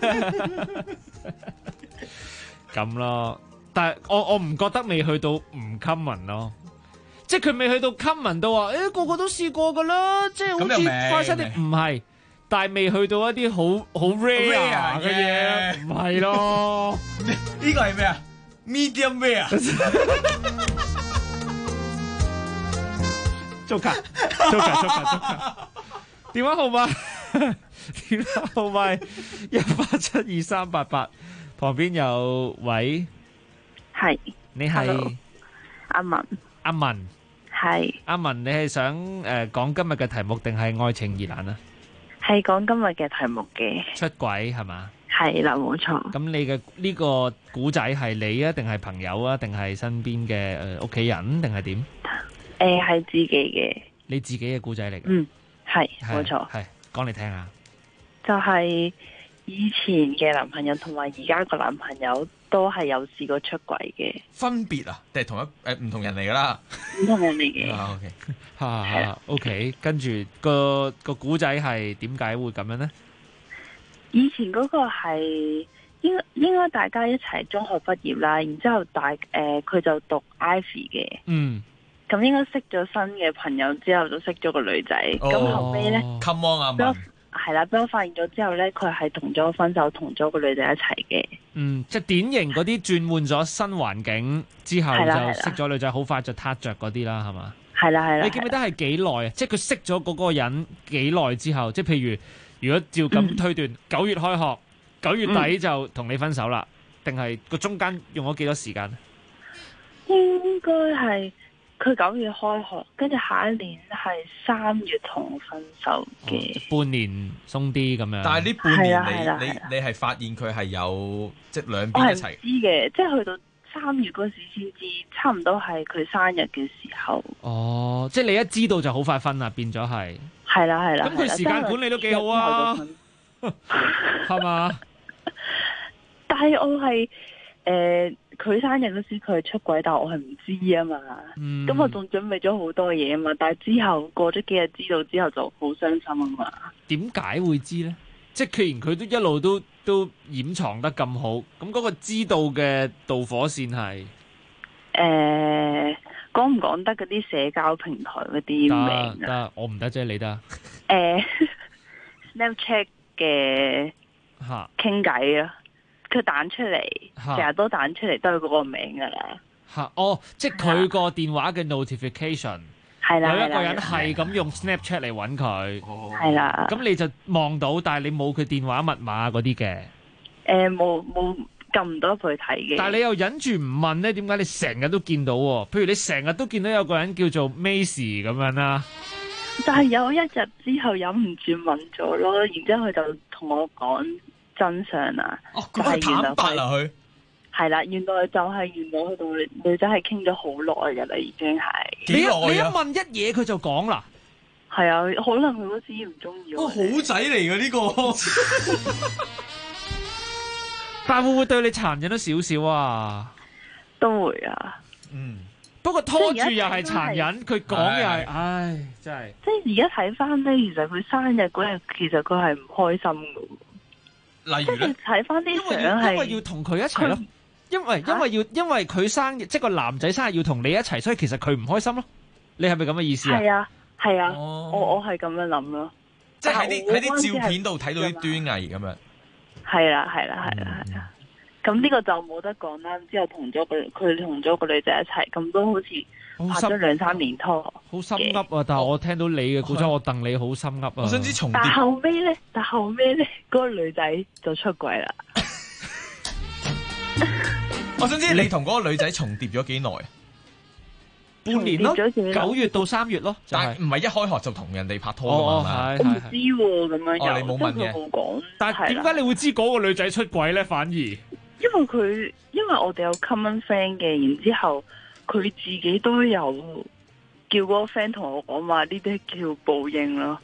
咁咯，但係我唔覺得未去到唔 common 咯。即係佢未去到 common 到話，個個都試過噶啦，即係好似快餐店唔係，但係未去到一啲好 rare 嘅嘢，唔係咯。 呢個係咩啊 ？Medium rare。 捉卡。電話號碼1872388，旁邊有位， 係， 你係阿文。 阿文係。 阿文，你係想講今日嘅題目定係愛情疑難啊？ 係講今日嘅題目嘅。 出軌係嘛？ 係啦，冇錯。 咁你嘅呢個古仔係你啊，定係朋友啊，定係身邊嘅屋企人，定係點？ 係自己嘅。 你自己嘅古仔嚟嘅？ 嗯，係冇錯。 係講嚟聽下。 就係以前嘅男朋友同埋而家個男朋友都係有試過出軌嘅。 分別啊，定係同一唔同人嚟噶啦？ 唔同人嚟嘅。 OK， OK， 跟住個古仔係點解會咁樣呢？ 以前嗰個係應該大家一齊中學畢業啦，然之後佢就讀 Ivy 嘅。嗯。咁應該識咗新嘅朋友之後，就識咗個女仔。咁後尾咧 ，come on 啊！ 係啦，俾我發現咗之後咧，佢係同咗分手，同咗個女仔一齊嘅。 嗯，即係典型嗰啲轉換咗新環境之後就識咗女仔，好快就撻着嗰啲啦，係嘛？ 係啦係啦。 你記唔記得係幾耐啊？即係佢識咗嗰個人幾耐之後？即係譬如果照咁推斷，9月開學，9月底就同你分手啦，定係個中間用咗幾多時間？ 應該係。佢9月開學，跟住下一年係3月同我分手嘅。 半年鬆啲咁樣。 但係呢半年你係發現佢係有即係兩邊一齊。 我係知嘅，即係去到3月嗰時先知，差唔多係佢生日嘅時候。 哦，即係你一知道就好快分啦，變咗係。 係啦。 咁佢時間管理都幾好啊，係嘛？ 但係我係佢生日嗰時佢係出軌，但我係唔知啊嘛。咁我仲準備咗好多嘢啊嘛，但係之後過咗幾日知道之後就好傷心啊嘛。 點解會知呢？即係既然佢都一路都掩藏得咁好，咁嗰個知道嘅導火線係講唔講得嗰啲社交平台嗰啲名得，我唔得啫，你得。 Snapchat 嘅傾偈啊。佢彈出嚟，成日都彈出嚟，都係嗰個名噶啦。 即係佢個電話嘅 notification， 係啦， 有一個人係咁用 Snapchat 嚟揾佢， 係啦。 咁你就望到，但係你冇佢電話密碼嗰啲嘅。 冇撳唔到入去睇嘅。 但係你又忍住唔問咧？點解你成日都見到？譬如你成日都見到有個人叫做 Macy 咁樣啦。 就係有一日之後忍唔住問咗咯，然之後佢就同我講真相啊！ 咁係坦白啦，佢係啦，原來佢同女仔係傾咗好耐嘅啦，已經係幾耐啊！你一問一嘢佢就講啦， 係啊，可能佢嗰時唔中意我。 好仔嚟嘅呢個， 但會唔會對你殘忍咗少少啊？ 都會啊， 不過拖住又係殘忍，佢講又係，唉，真係。 即係而家睇翻咧，其實佢生日嗰日，其實佢係唔開心噶。 例如咧， 睇翻啲相係因為要同佢一齊咯，因為佢生日，即係個男仔生日要同你一齊，所以其實佢唔開心咯。你係咪咁嘅意思啊？ 係啊，我係咁樣諗咯。 即係喺啲照片度睇到啲端倪咁樣。係啦。咁呢個就冇得講啦。之後佢同咗個女仔一齊，咁都好似拍咗2-3年拖， 好心噏啊！但係我聽到你嘅故仔，我戥你好心噏啊！ 我想知重疊。 但後尾咧，嗰個女仔就出軌啦。 我想知你同嗰個女仔重疊咗幾耐？ 半年咯，9月到3月咯。 但係唔係一開學就同人哋拍拖噶嘛？ 我唔知喎，咁樣你冇問嘅。 冇講。 但係點解你會知嗰個女仔出軌咧？反而因為我哋有 common friend 嘅，然之後佢自己都有叫嗰個 friend 同我講話，呢啲叫報應咯。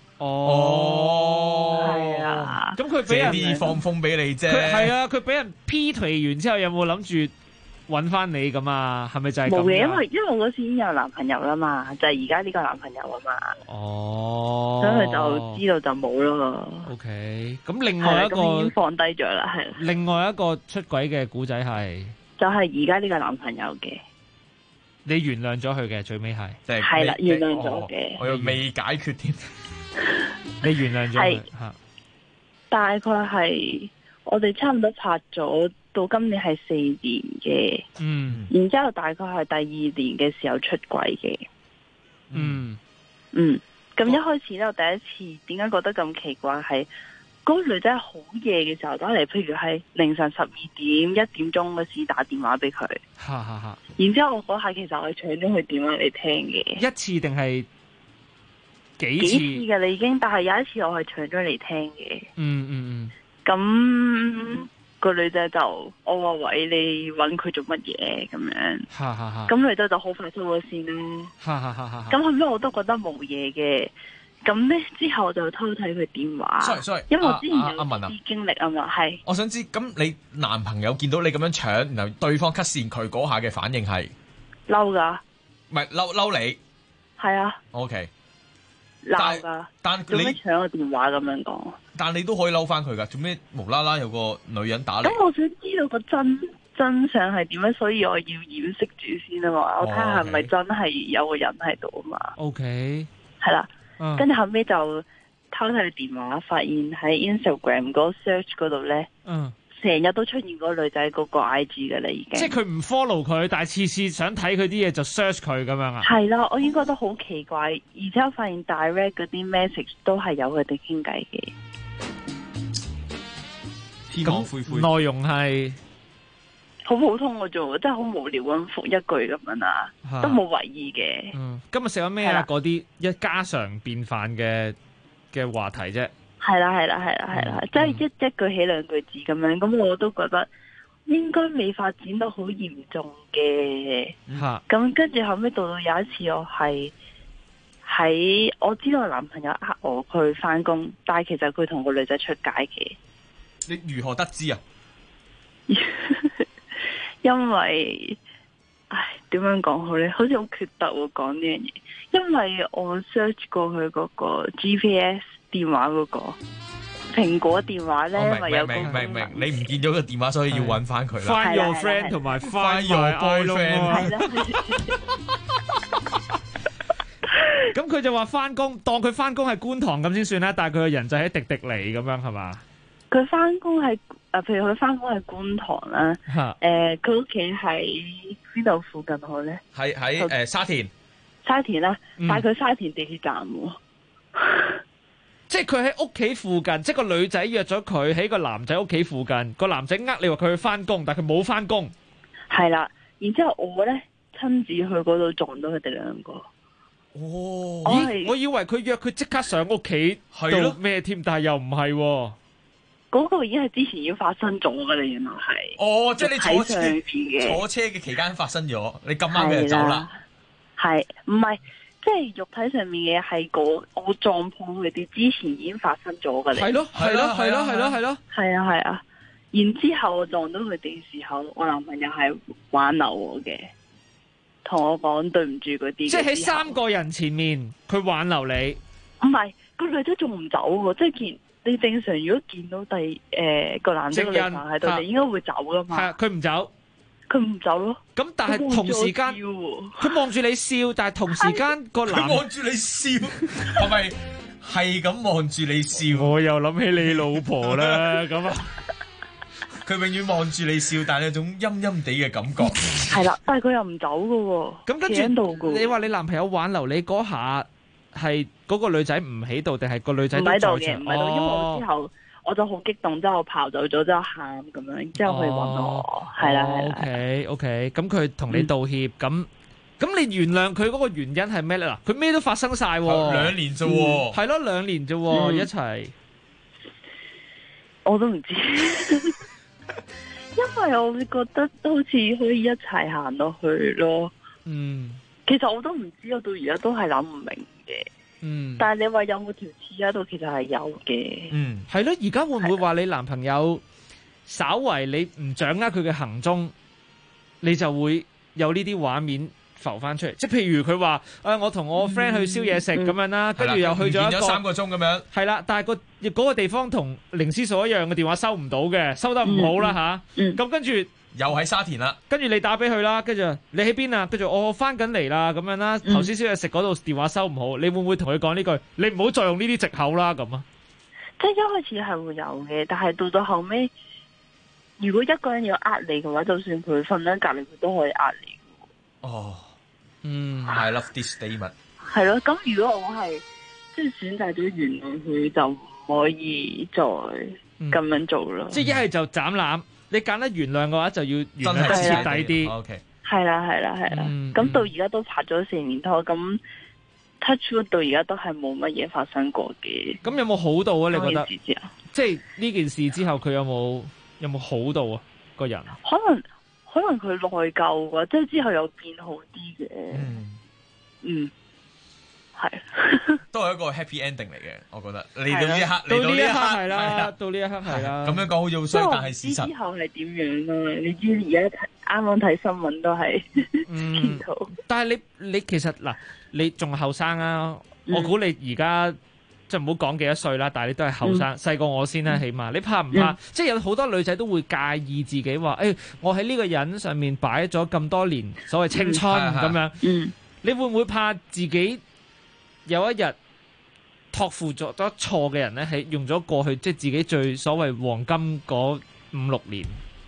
係啊。 咁佢俾人借啲放風俾你啫。 係啊，佢俾人劈腿完之後，有冇諗住揾翻你咁啊？係咪就係咁？ 冇嘅，因為我嗰時已經有男朋友啦嘛，就係而家呢個男朋友啊嘛。 哦。 所以佢就知道就冇咯。 OK，咁另外一個已經放低咗啦，係。 另外一個出軌嘅古仔係， 就係而家呢個男朋友嘅。 你原諒咗佢嘅，最尾係， 係啦，原諒咗嘅。 我又未解決添。 你原諒咗佢吓？ 大概係我哋差唔多拍咗到今年係4年嘅，然之後大概係第2年嘅時候出軌嘅，咁一開始咧，我第一次點解覺得咁奇怪係嗰嗰個女仔好夜嘅時候打嚟，譬如係凌晨12點、1點鐘嗰時打電話俾佢。然之後我嗰下其實我係搶咗佢電話嚟聽嘅。 一次定係幾次嘅你已經，但係有一次我係搶咗嚟聽嘅。咁個女仔就我話喂，你搵佢做乜嘢咁樣？咁女仔就好快收咗線啦。咁後尾我都覺得冇嘢嘅。咁咧之後我就偷睇佢電話。 sorry， 因為我之前有啲經歷啊嘛，係。 我想知，咁你男朋友見到你咁樣搶，然後對方 cut 線，佢嗰下嘅反應係嬲噶？ 唔係嬲你？ 係啊。 OK。 鬧噶。但做咩搶我電話咁樣講？ 但你都可以嬲翻佢噶，做咩無啦啦有個女人打你？ 咁我想知道個真相係點樣，所以我要掩飾住先啊嘛。我睇下係咪真係有個人喺度啊嘛。 OK。 係啦。跟住後尾就偷睇佢電話，發現喺 Instagram 嗰 search 嗰度咧，成日都出現嗰個女仔嗰個 IG 嘅啦，已經。即係佢唔 follow 佢，但係次次想睇佢啲嘢就 search 佢咁樣啊？ 係啦，我已經覺得好奇怪，而且我發現 direct 嗰啲 message 都係有佢哋傾偈嘅。 天網恢恢， 內容係好普通嘅啫，真係好無聊咁覆一句咁樣啊，都冇為意嘅。 今日食咗咩啊？嗰啲一家常便飯嘅話題啫。係啦，即係一句起兩句字咁樣，咁我都覺得應該未發展到好嚴重嘅。咁跟住後尾到有一次，我係喺我知道我男朋友呃我去翻工，但係其實佢同個女仔出街嘅。 你如何得知啊？ 因為，點樣講好咧？好似好缺德喎，講呢樣嘢。因為我 search 過去嗰個 GPS 電話嗰個蘋果電話咧，咪有個明，你唔見咗個電話，所以要揾翻佢啦。 Find your friend 同埋 Find your boyfriend。咁佢就話翻工，當佢翻工係觀塘咁先算啦，但係佢個人就喺迪尼咁樣係嘛？ 佢翻工係譬如佢翻工係觀塘啦，佢屋企喺邊度附近好咧？ 喺沙田啦，但係佢沙田地鐵站喎。 即係佢喺屋企附近，即係個女仔約咗佢喺個男仔屋企附近，個男仔你話佢去翻工，但係佢冇翻工。 係啦，然之後我咧親自去嗰度撞到佢哋兩個。 我以為佢約佢即刻上屋企做咩添，但係又唔係喎。 嗰個已經係之前已經發生咗㗎啦，原來係。 即係你坐車嘅期間發生咗，你咁啱嘅就走啦。 係，唔係，即係肉體上面嘅係我撞破佢哋之前已經發生咗㗎啦。 係咯。 係啊。然之後我撞到佢哋嘅時候，我男朋友係挽留我嘅，同我講對唔住嗰啲。即係喺3個人前面，佢挽留你。 唔係，個女仔仲唔走喎？即係你正常如果見到個男仔個女朋友喺度，你應該會走噶嘛？係啊， 佢唔走咯。 咁但係同時間，佢望住你笑，但係同時間個男佢望住你笑，係咪係咁望住你笑？ 我又諗起你老婆啦，咁啊， 佢永遠望住你笑，但係有種陰陰地嘅感覺。 係啦，但係佢又唔走噶喎。 咁跟住，你話你男朋友挽留你嗰下係？嗰個女仔唔喺度，定係個女仔都在場？ 唔喺度，因為我之後我就好激動，之後我跑走咗，之後喊咁樣，之後佢揾我，係啦。 OK，咁佢同你道歉，咁你原諒佢嗰個原因係咩咧？嗱，佢咩都發生晒 ，2年啫喎， 係咯，2年啫喎，一齊。 我都唔知，因為我會覺得好似可以一齊行落去咯。其實我都唔知，我到而家都係諗唔明嘅。但係你話有冇條刺喺度，其實係有嘅。 係咯，而家會唔會話你男朋友稍為你唔掌握佢嘅行蹤，你就會有呢啲畫面浮翻出嚟？即係譬如佢話我同我 friend 去燒嘢食咁樣啦，跟住又去咗 3個鐘咁樣。 係啦，但係嗰個地方同零絲數一樣嘅電話收唔到嘅，收得唔好啦吓。咁跟住。 又喺沙田啦， 跟住你打俾佢啦，跟住你喺邊啊？跟住我翻緊嚟啦，咁樣啦。頭先燒嘢食嗰度電話收唔好，你會唔會同佢講呢句？你唔好再用呢啲藉口啦，咁啊。 即係一開始係會有嘅，但係到後尾，如果一個人要呃你嘅話，就算佢瞓喺隔籬，佢都可以呃你。 I love this statement。 係咯，咁如果我係即係選擇咗原諒佢，就唔可以再咁樣做咯。 即係一係就斬纜，你揀得原諒嘅話，就要原諒得徹底啲。 OK， 係啦。咁到而家都拍咗4年拖，咁 touch wood 到而家都係冇乜嘢發生過嘅。 咁有冇好到啊？你覺得？ 即係呢件事之後，佢有冇好到啊？個人可能佢內疚啊，即係之後有變好啲嘅。係都係一個 happy ending 嚟嘅，我覺得。嚟到呢一刻，嚟到呢一刻係啦， 到呢一刻係啦。 咁樣講好似好衰，但係事實之後係點樣啊？你知而家啱啱睇新聞都係見到。 但係你其實嗱，你仲後生啊！我估你而家即係唔好講幾多歲啦，但係你都係後生，細過我先啦，起碼。你怕唔怕？即係有好多女仔都會介意自己話，我喺呢個人上面擺咗咁多年所謂青春咁樣。你會唔會怕自己有一日託付咗錯嘅人咧，係用咗過去即係自己最所謂黃金嗰5-6年？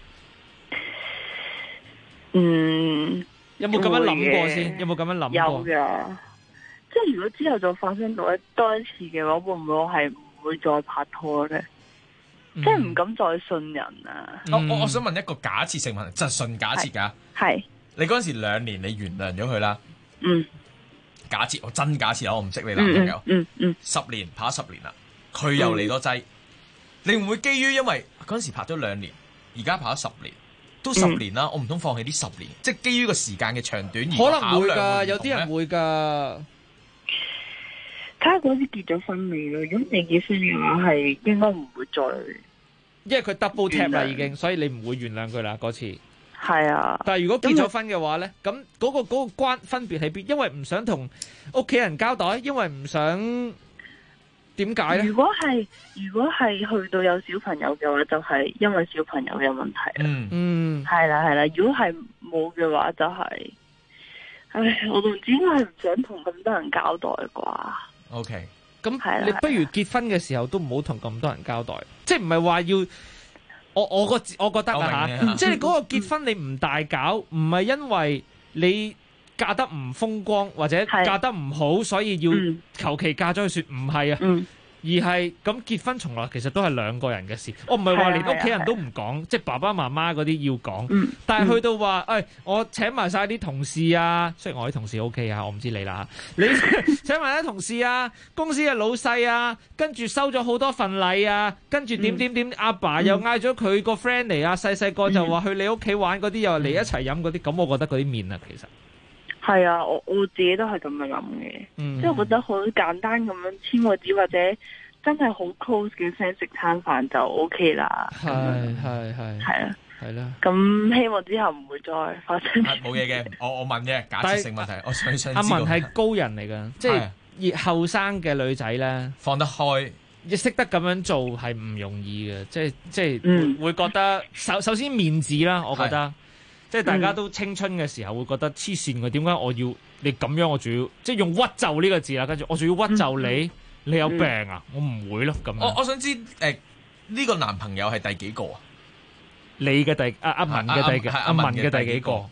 有冇咁樣諗過先？有冇咁樣諗過？ 有噶，即係如果之後再發生到多一次嘅話，會唔會我係唔會再拍拖咧？即係唔敢再信人啊！ 我想問一個假設性問題，就係純假設㗎。 係你嗰陣時2年，你原諒咗佢啦。假設我真假設啊，我唔識你男朋友。10年拍咗10年啦，佢又嚟多劑，你唔會基於因為嗰陣時拍咗2年，而家拍咗10年，都10年啦，我唔通放棄呢10年？即係基於個時間嘅長短而可能會㗎，有啲人會㗎。 睇下嗰時結咗婚未咯？如果未結婚嘅話，係應該唔會再， 因為佢 double tap 啦已經，所以你唔會原諒佢啦嗰次。 係啊， 但係如果結咗婚嘅話咧，咁嗰個關分別喺邊？因為唔想同屋企人交代，因為唔想點解咧？ 如果係去到有小朋友嘅話，就係因為小朋友嘅問題。係啦。如果係冇嘅話，就係，我都唔知，應該係唔想同咁多人交代啩。 OK， 咁你不如結婚嘅時候都唔好同咁多人交代，即係唔係話要。我覺得啊嚇，即係嗰個結婚你唔大搞，唔係因為你嫁得唔風光或者嫁得唔好，所以要求其嫁咗去説唔係啊，而係咁結婚從來其實都係2個人嘅事。我唔係話連屋企人都唔講，即係爸爸媽媽嗰啲要講，但係去到話我請埋晒啲同事啊，雖然我啲同事 OK 啊，我唔知你啦，你請埋啲同事啊，公司嘅老細啊，跟住收咗好多份禮啊，跟住點，阿爸又嗌咗佢個 friend 嚟啊，細個就話去你屋企玩嗰啲，又嚟一齊飲嗰啲，咁我覺得嗰啲面啊，其實係啊，我自己都係咁樣諗嘅，即係我覺得好簡單咁樣簽個紙，或者真係好 close 嘅 friend 食餐飯就 OK 啦。係啊，係啦。咁希望之後唔會再發生。 冇嘢嘅，我問啫，假設性問題，我想知道。 阿文係高人嚟㗎，即係越後生嘅女仔咧， 放得開， 亦識得咁樣做係唔容易嘅，即係會覺得首先面子啦，我覺得。即係大家都青春嘅時候會覺得黐線嘅，點解我要你咁樣？我仲要即係用屈就呢個字啦，跟住我仲要屈就你，你有病啊？我唔會咯咁樣。 我想知呢個男朋友係第幾個啊？ 你嘅阿文嘅阿文嘅第幾個？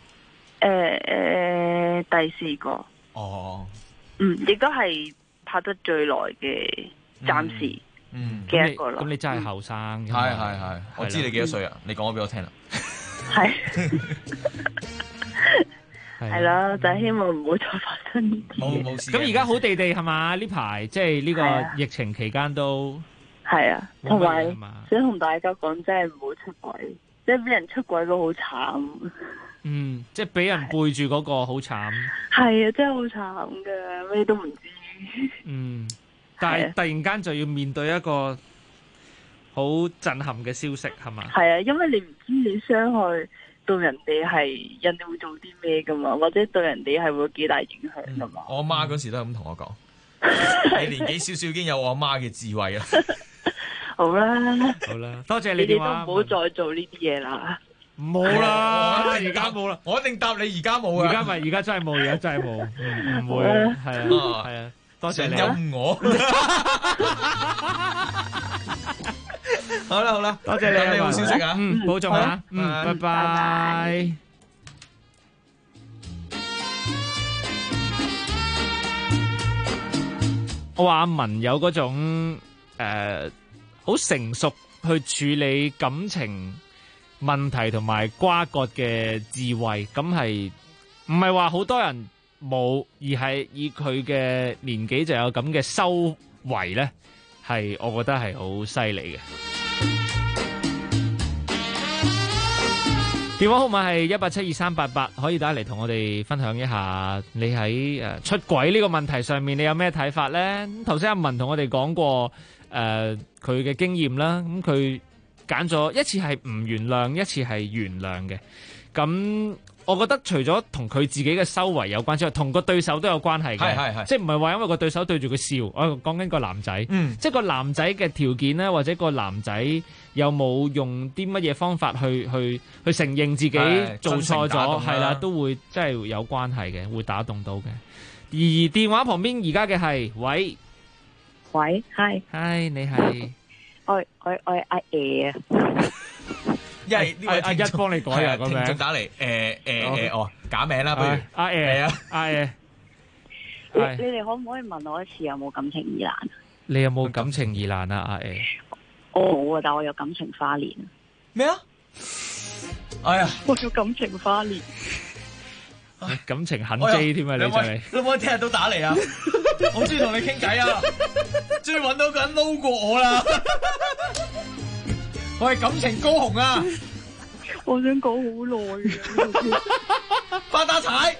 第4個。 哦。 亦都係拍得最耐嘅，暫時嘅一個咯。 咁你真係後生。 係，我知你幾多歲啊？你講咗俾我聽啦。 係啦，就係希望唔好再發生呢啲。 冇事。 咁而家好地地係嘛？呢排即係呢個疫情期間都係啊，同埋想同大家講，真係唔好出軌，即係俾人出軌都好慘。 即係俾人背住嗰個好慘。 係啊，真係好慘噶，咩都唔知。 但係突然間就要面對一個好震撼嘅消息係嘛？ 係啊，因為你唔知你傷害到人哋係人哋會做啲咩噶嘛，或者對人哋係會幾大影響噶嘛。 我阿媽嗰時都係咁同我講，你年紀少少已經有我阿媽嘅智慧啦。 好啦， 多謝你哋都唔好再做呢啲嘢啦。 冇啦，而家冇啦， 我一定答你而家冇啊。 而家真係冇，而家真係冇，唔會係啊，多謝你陰我。好啦， 多謝你有好消息啊， 保重啊，拜拜。我話阿文有嗰種好成熟去處理感情問題同埋瓜葛嘅智慧，咁係唔係話好多人冇，而係以佢嘅年紀就有咁嘅修為咧，係我覺得係好犀利嘅。電話號碼係1872388，可以打嚟同我哋分享一下你喺出軌呢個問題上面你有咩睇法咧？頭先阿文同我哋講過佢嘅經驗啦，咁佢揀咗一次係唔原諒，一次係原諒嘅。咁我覺得除咗同佢自己嘅修為有關之外，同個對手都有關係嘅， 係即係唔係話因為個對手對住佢笑，我講緊個男仔，即係個男仔嘅條件咧，或者個男仔有冇用啲乜嘢方法去承認自己做錯咗，係啦，都會即係有關係嘅，會打動到嘅。而電話旁邊而家嘅係喂， hi， 你係我阿爺啊。 因為呢位阿一幫你改啊個名， 聽眾打嚟，假名啦，不如阿爺啊，阿爺， 你哋可唔可以問我一次有冇感情疑難？ 你有冇感情疑難啊，阿爺？ 我冇啊，但我有感情花蓮。 咩啊？哎呀， 我有感情花蓮， 感情很 J 添啊！你真係， 你可唔可以聽日都打嚟啊？我中意同你傾偈啊，終於揾到個人撈過我啦！我係感情高雄啊！ 我想講好耐啊！ 發大財！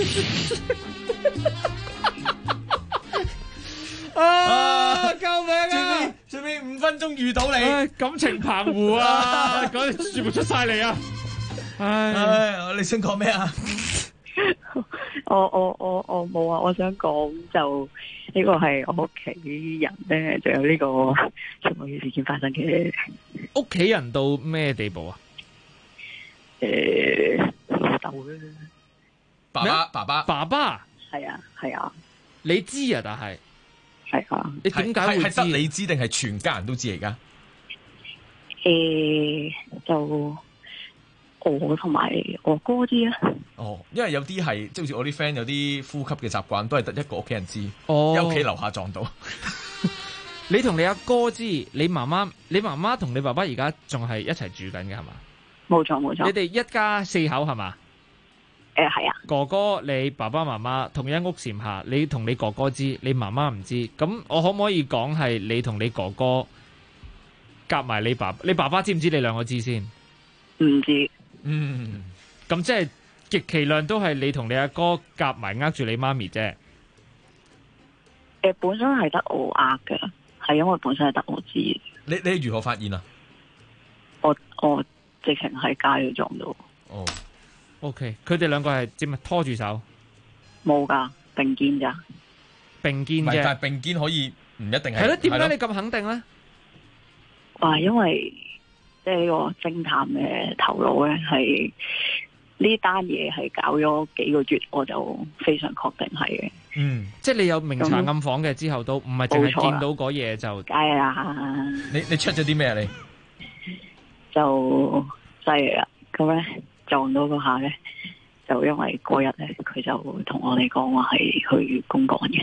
救命啊！ 最尾5分鐘遇到你， 感情澎湖啊！嗰啲全部出晒嚟啊！ 你想講咩啊？ 我冇啊！我想講就呢個係我屋企人咧，就有呢個出軌嘅事件發生嘅。 屋企人到咩地步啊？ 老豆咧， 爸爸， 係啊， 你知啊？但係係啊， 你點解會知？ 係得你知定係全家人都知而家？ 就我同埋我哥知啊。 因為有啲係即係好似我啲 friend 有啲呼吸嘅習慣，都係得一個屋企人知。 喺屋企樓下撞到。 你同你阿哥知，你媽媽同你爸爸而家仲係一齊住緊嘅係嘛？ 冇錯。 你哋一家4口係嘛？ 係啊。 哥哥，你爸爸媽媽同一屋檐下，你同你哥哥知，你媽媽唔知。咁我可唔可以講係你同你哥哥夾埋你爸爸？你爸爸知唔知你兩個知先？ 唔知。 咁即係極其量都係你同你阿哥夾埋呃住你媽咪啫。 本身係得我呃嘅，係因為本身係得我知。 你如何發現啊？ 我直情喺街度撞到。 OK， 佢哋兩個係點啊？拖住手？ 冇噶，並肩咋？ 並肩啫。 但係並肩可以唔一定係。 係咯？點解你咁肯定咧？ 因為即係呢個偵探嘅頭腦咧，係呢單嘢係搞咗幾個月，我就非常確定係嘅。 即係你有明查暗訪嘅之後，都唔係淨係見到嗰嘢就。 梗係啦。 你出咗啲咩啊？你就犀利啦！咁咧撞到嗰下咧，就因為嗰日咧，佢就同我哋講話係去公幹嘅。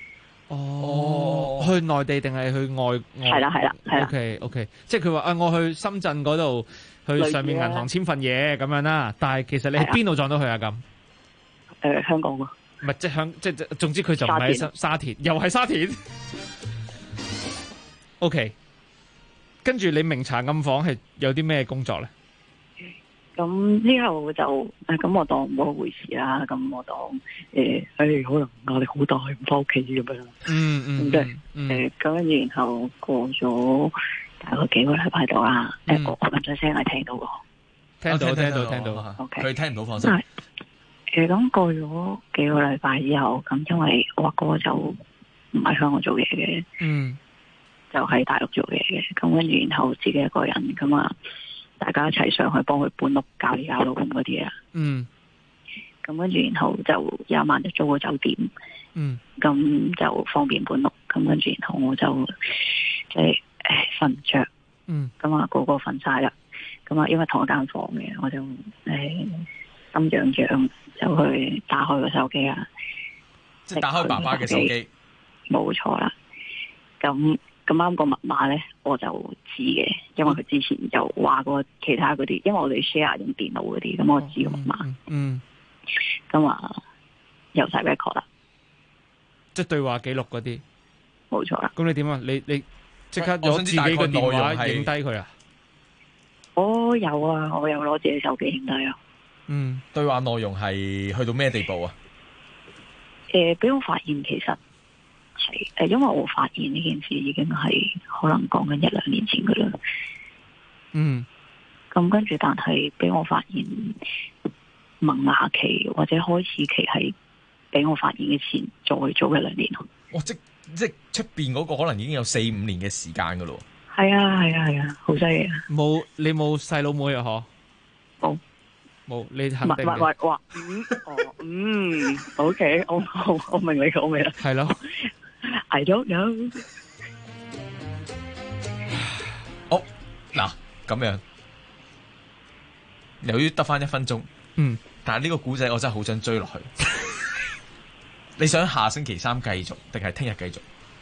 去內地定係去外？ 係啦。 OK， 即係佢話我去深圳嗰度去上面銀行簽份嘢咁樣啦。但係其實你喺邊度撞到佢啊？咁香港喎。 唔係即係總之佢就唔係沙田，又係沙田。OK， 跟住你明查暗訪係有啲咩工作咧？ 咁之後就咁我當冇一回事啦。咁我當可能壓力好大，唔翻屋企咁樣。咁跟住然後過咗大概幾個禮拜度啦。我咁細聲係聽到嘅。 聽到。 OK， 佢聽唔到放心。 咁過咗幾個禮拜之後，咁因為我阿哥就唔喺香港做嘢嘅，就喺大陸做嘢嘅。咁跟住然後自己一個人咁啊。大家一齊上去幫佢搬屋、搞嚟搞到咁嗰啲啊。咁跟住然後就有一晚就租個酒店。咁就方便搬屋。咁跟住然後我就即係瞓唔着。咁啊個個瞓晒啦。咁啊因為同一間房嘅，我就心癢癢就去打開個手機啊。 即係打開爸爸嘅手機。 冇錯啦。咁咁啱個密碼咧，我就知嘅，因為佢之前就話過其他嗰啲，因為我哋 share 用電腦嗰啲，咁我知個密碼。咁啊，有晒 record 啦， 即係對話記錄嗰啲， 冇錯啦。 咁你點啊？你即刻攞自己個電話影低佢啊？ 我有啊，我有攞自己手機影低啊。 對話內容係去到咩地步啊？ 俾我發現其實係因為我發現呢件事已經係可能講緊1-2年前噶啦。咁跟住，但係俾我發現萌芽期或者開始期係俾我發現嘅前再早1-2年咯。 即出邊嗰個可能已經有4-5年嘅時間噶咯。 係啊，好犀利啊！ 你冇細佬妹啊？嗬？冇，你肯定嘅。 哇，OK， 我明你講咩啦。 係咯。 I don't know。 嗱，咁樣，由於得翻1分鐘，但係呢個古仔我真係好想追落去。你想下星期3繼續，定係聽日繼續？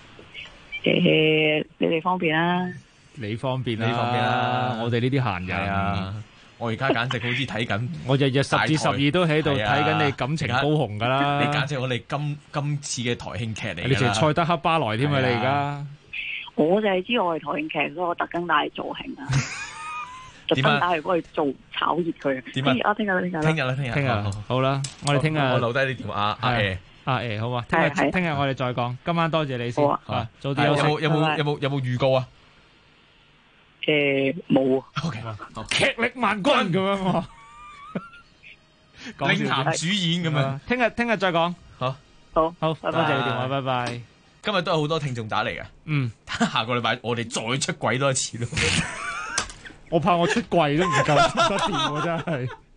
你哋方便啊？ 你方便啦，我哋呢啲閒人啊！我而家簡直好似睇緊， 我日日10至12都喺度睇緊你感情高雄噶啦！ 你簡直我哋今次嘅台慶劇嚟， 你仲蔡德克巴萊添啊！你而家我就係知我係台慶劇，所以我特登帶嚟助興啊！特登帶嚟幫佢做炒熱佢。點啊？聽日好啦，我哋聽日我留低你電話阿爺好嘛？聽日我哋再講。今晚多謝你先。早啲休息。 有冇預告啊？ 冇啊。 OK， 劇力萬鈞咁樣， 領銜主演咁樣。 聽日再講。 好， 多謝你電話，拜拜。 今日都有好多聽眾打嚟嘅。下個禮拜我哋再出軌多一次咯。 我怕我出櫃都唔夠得掂喎，真係。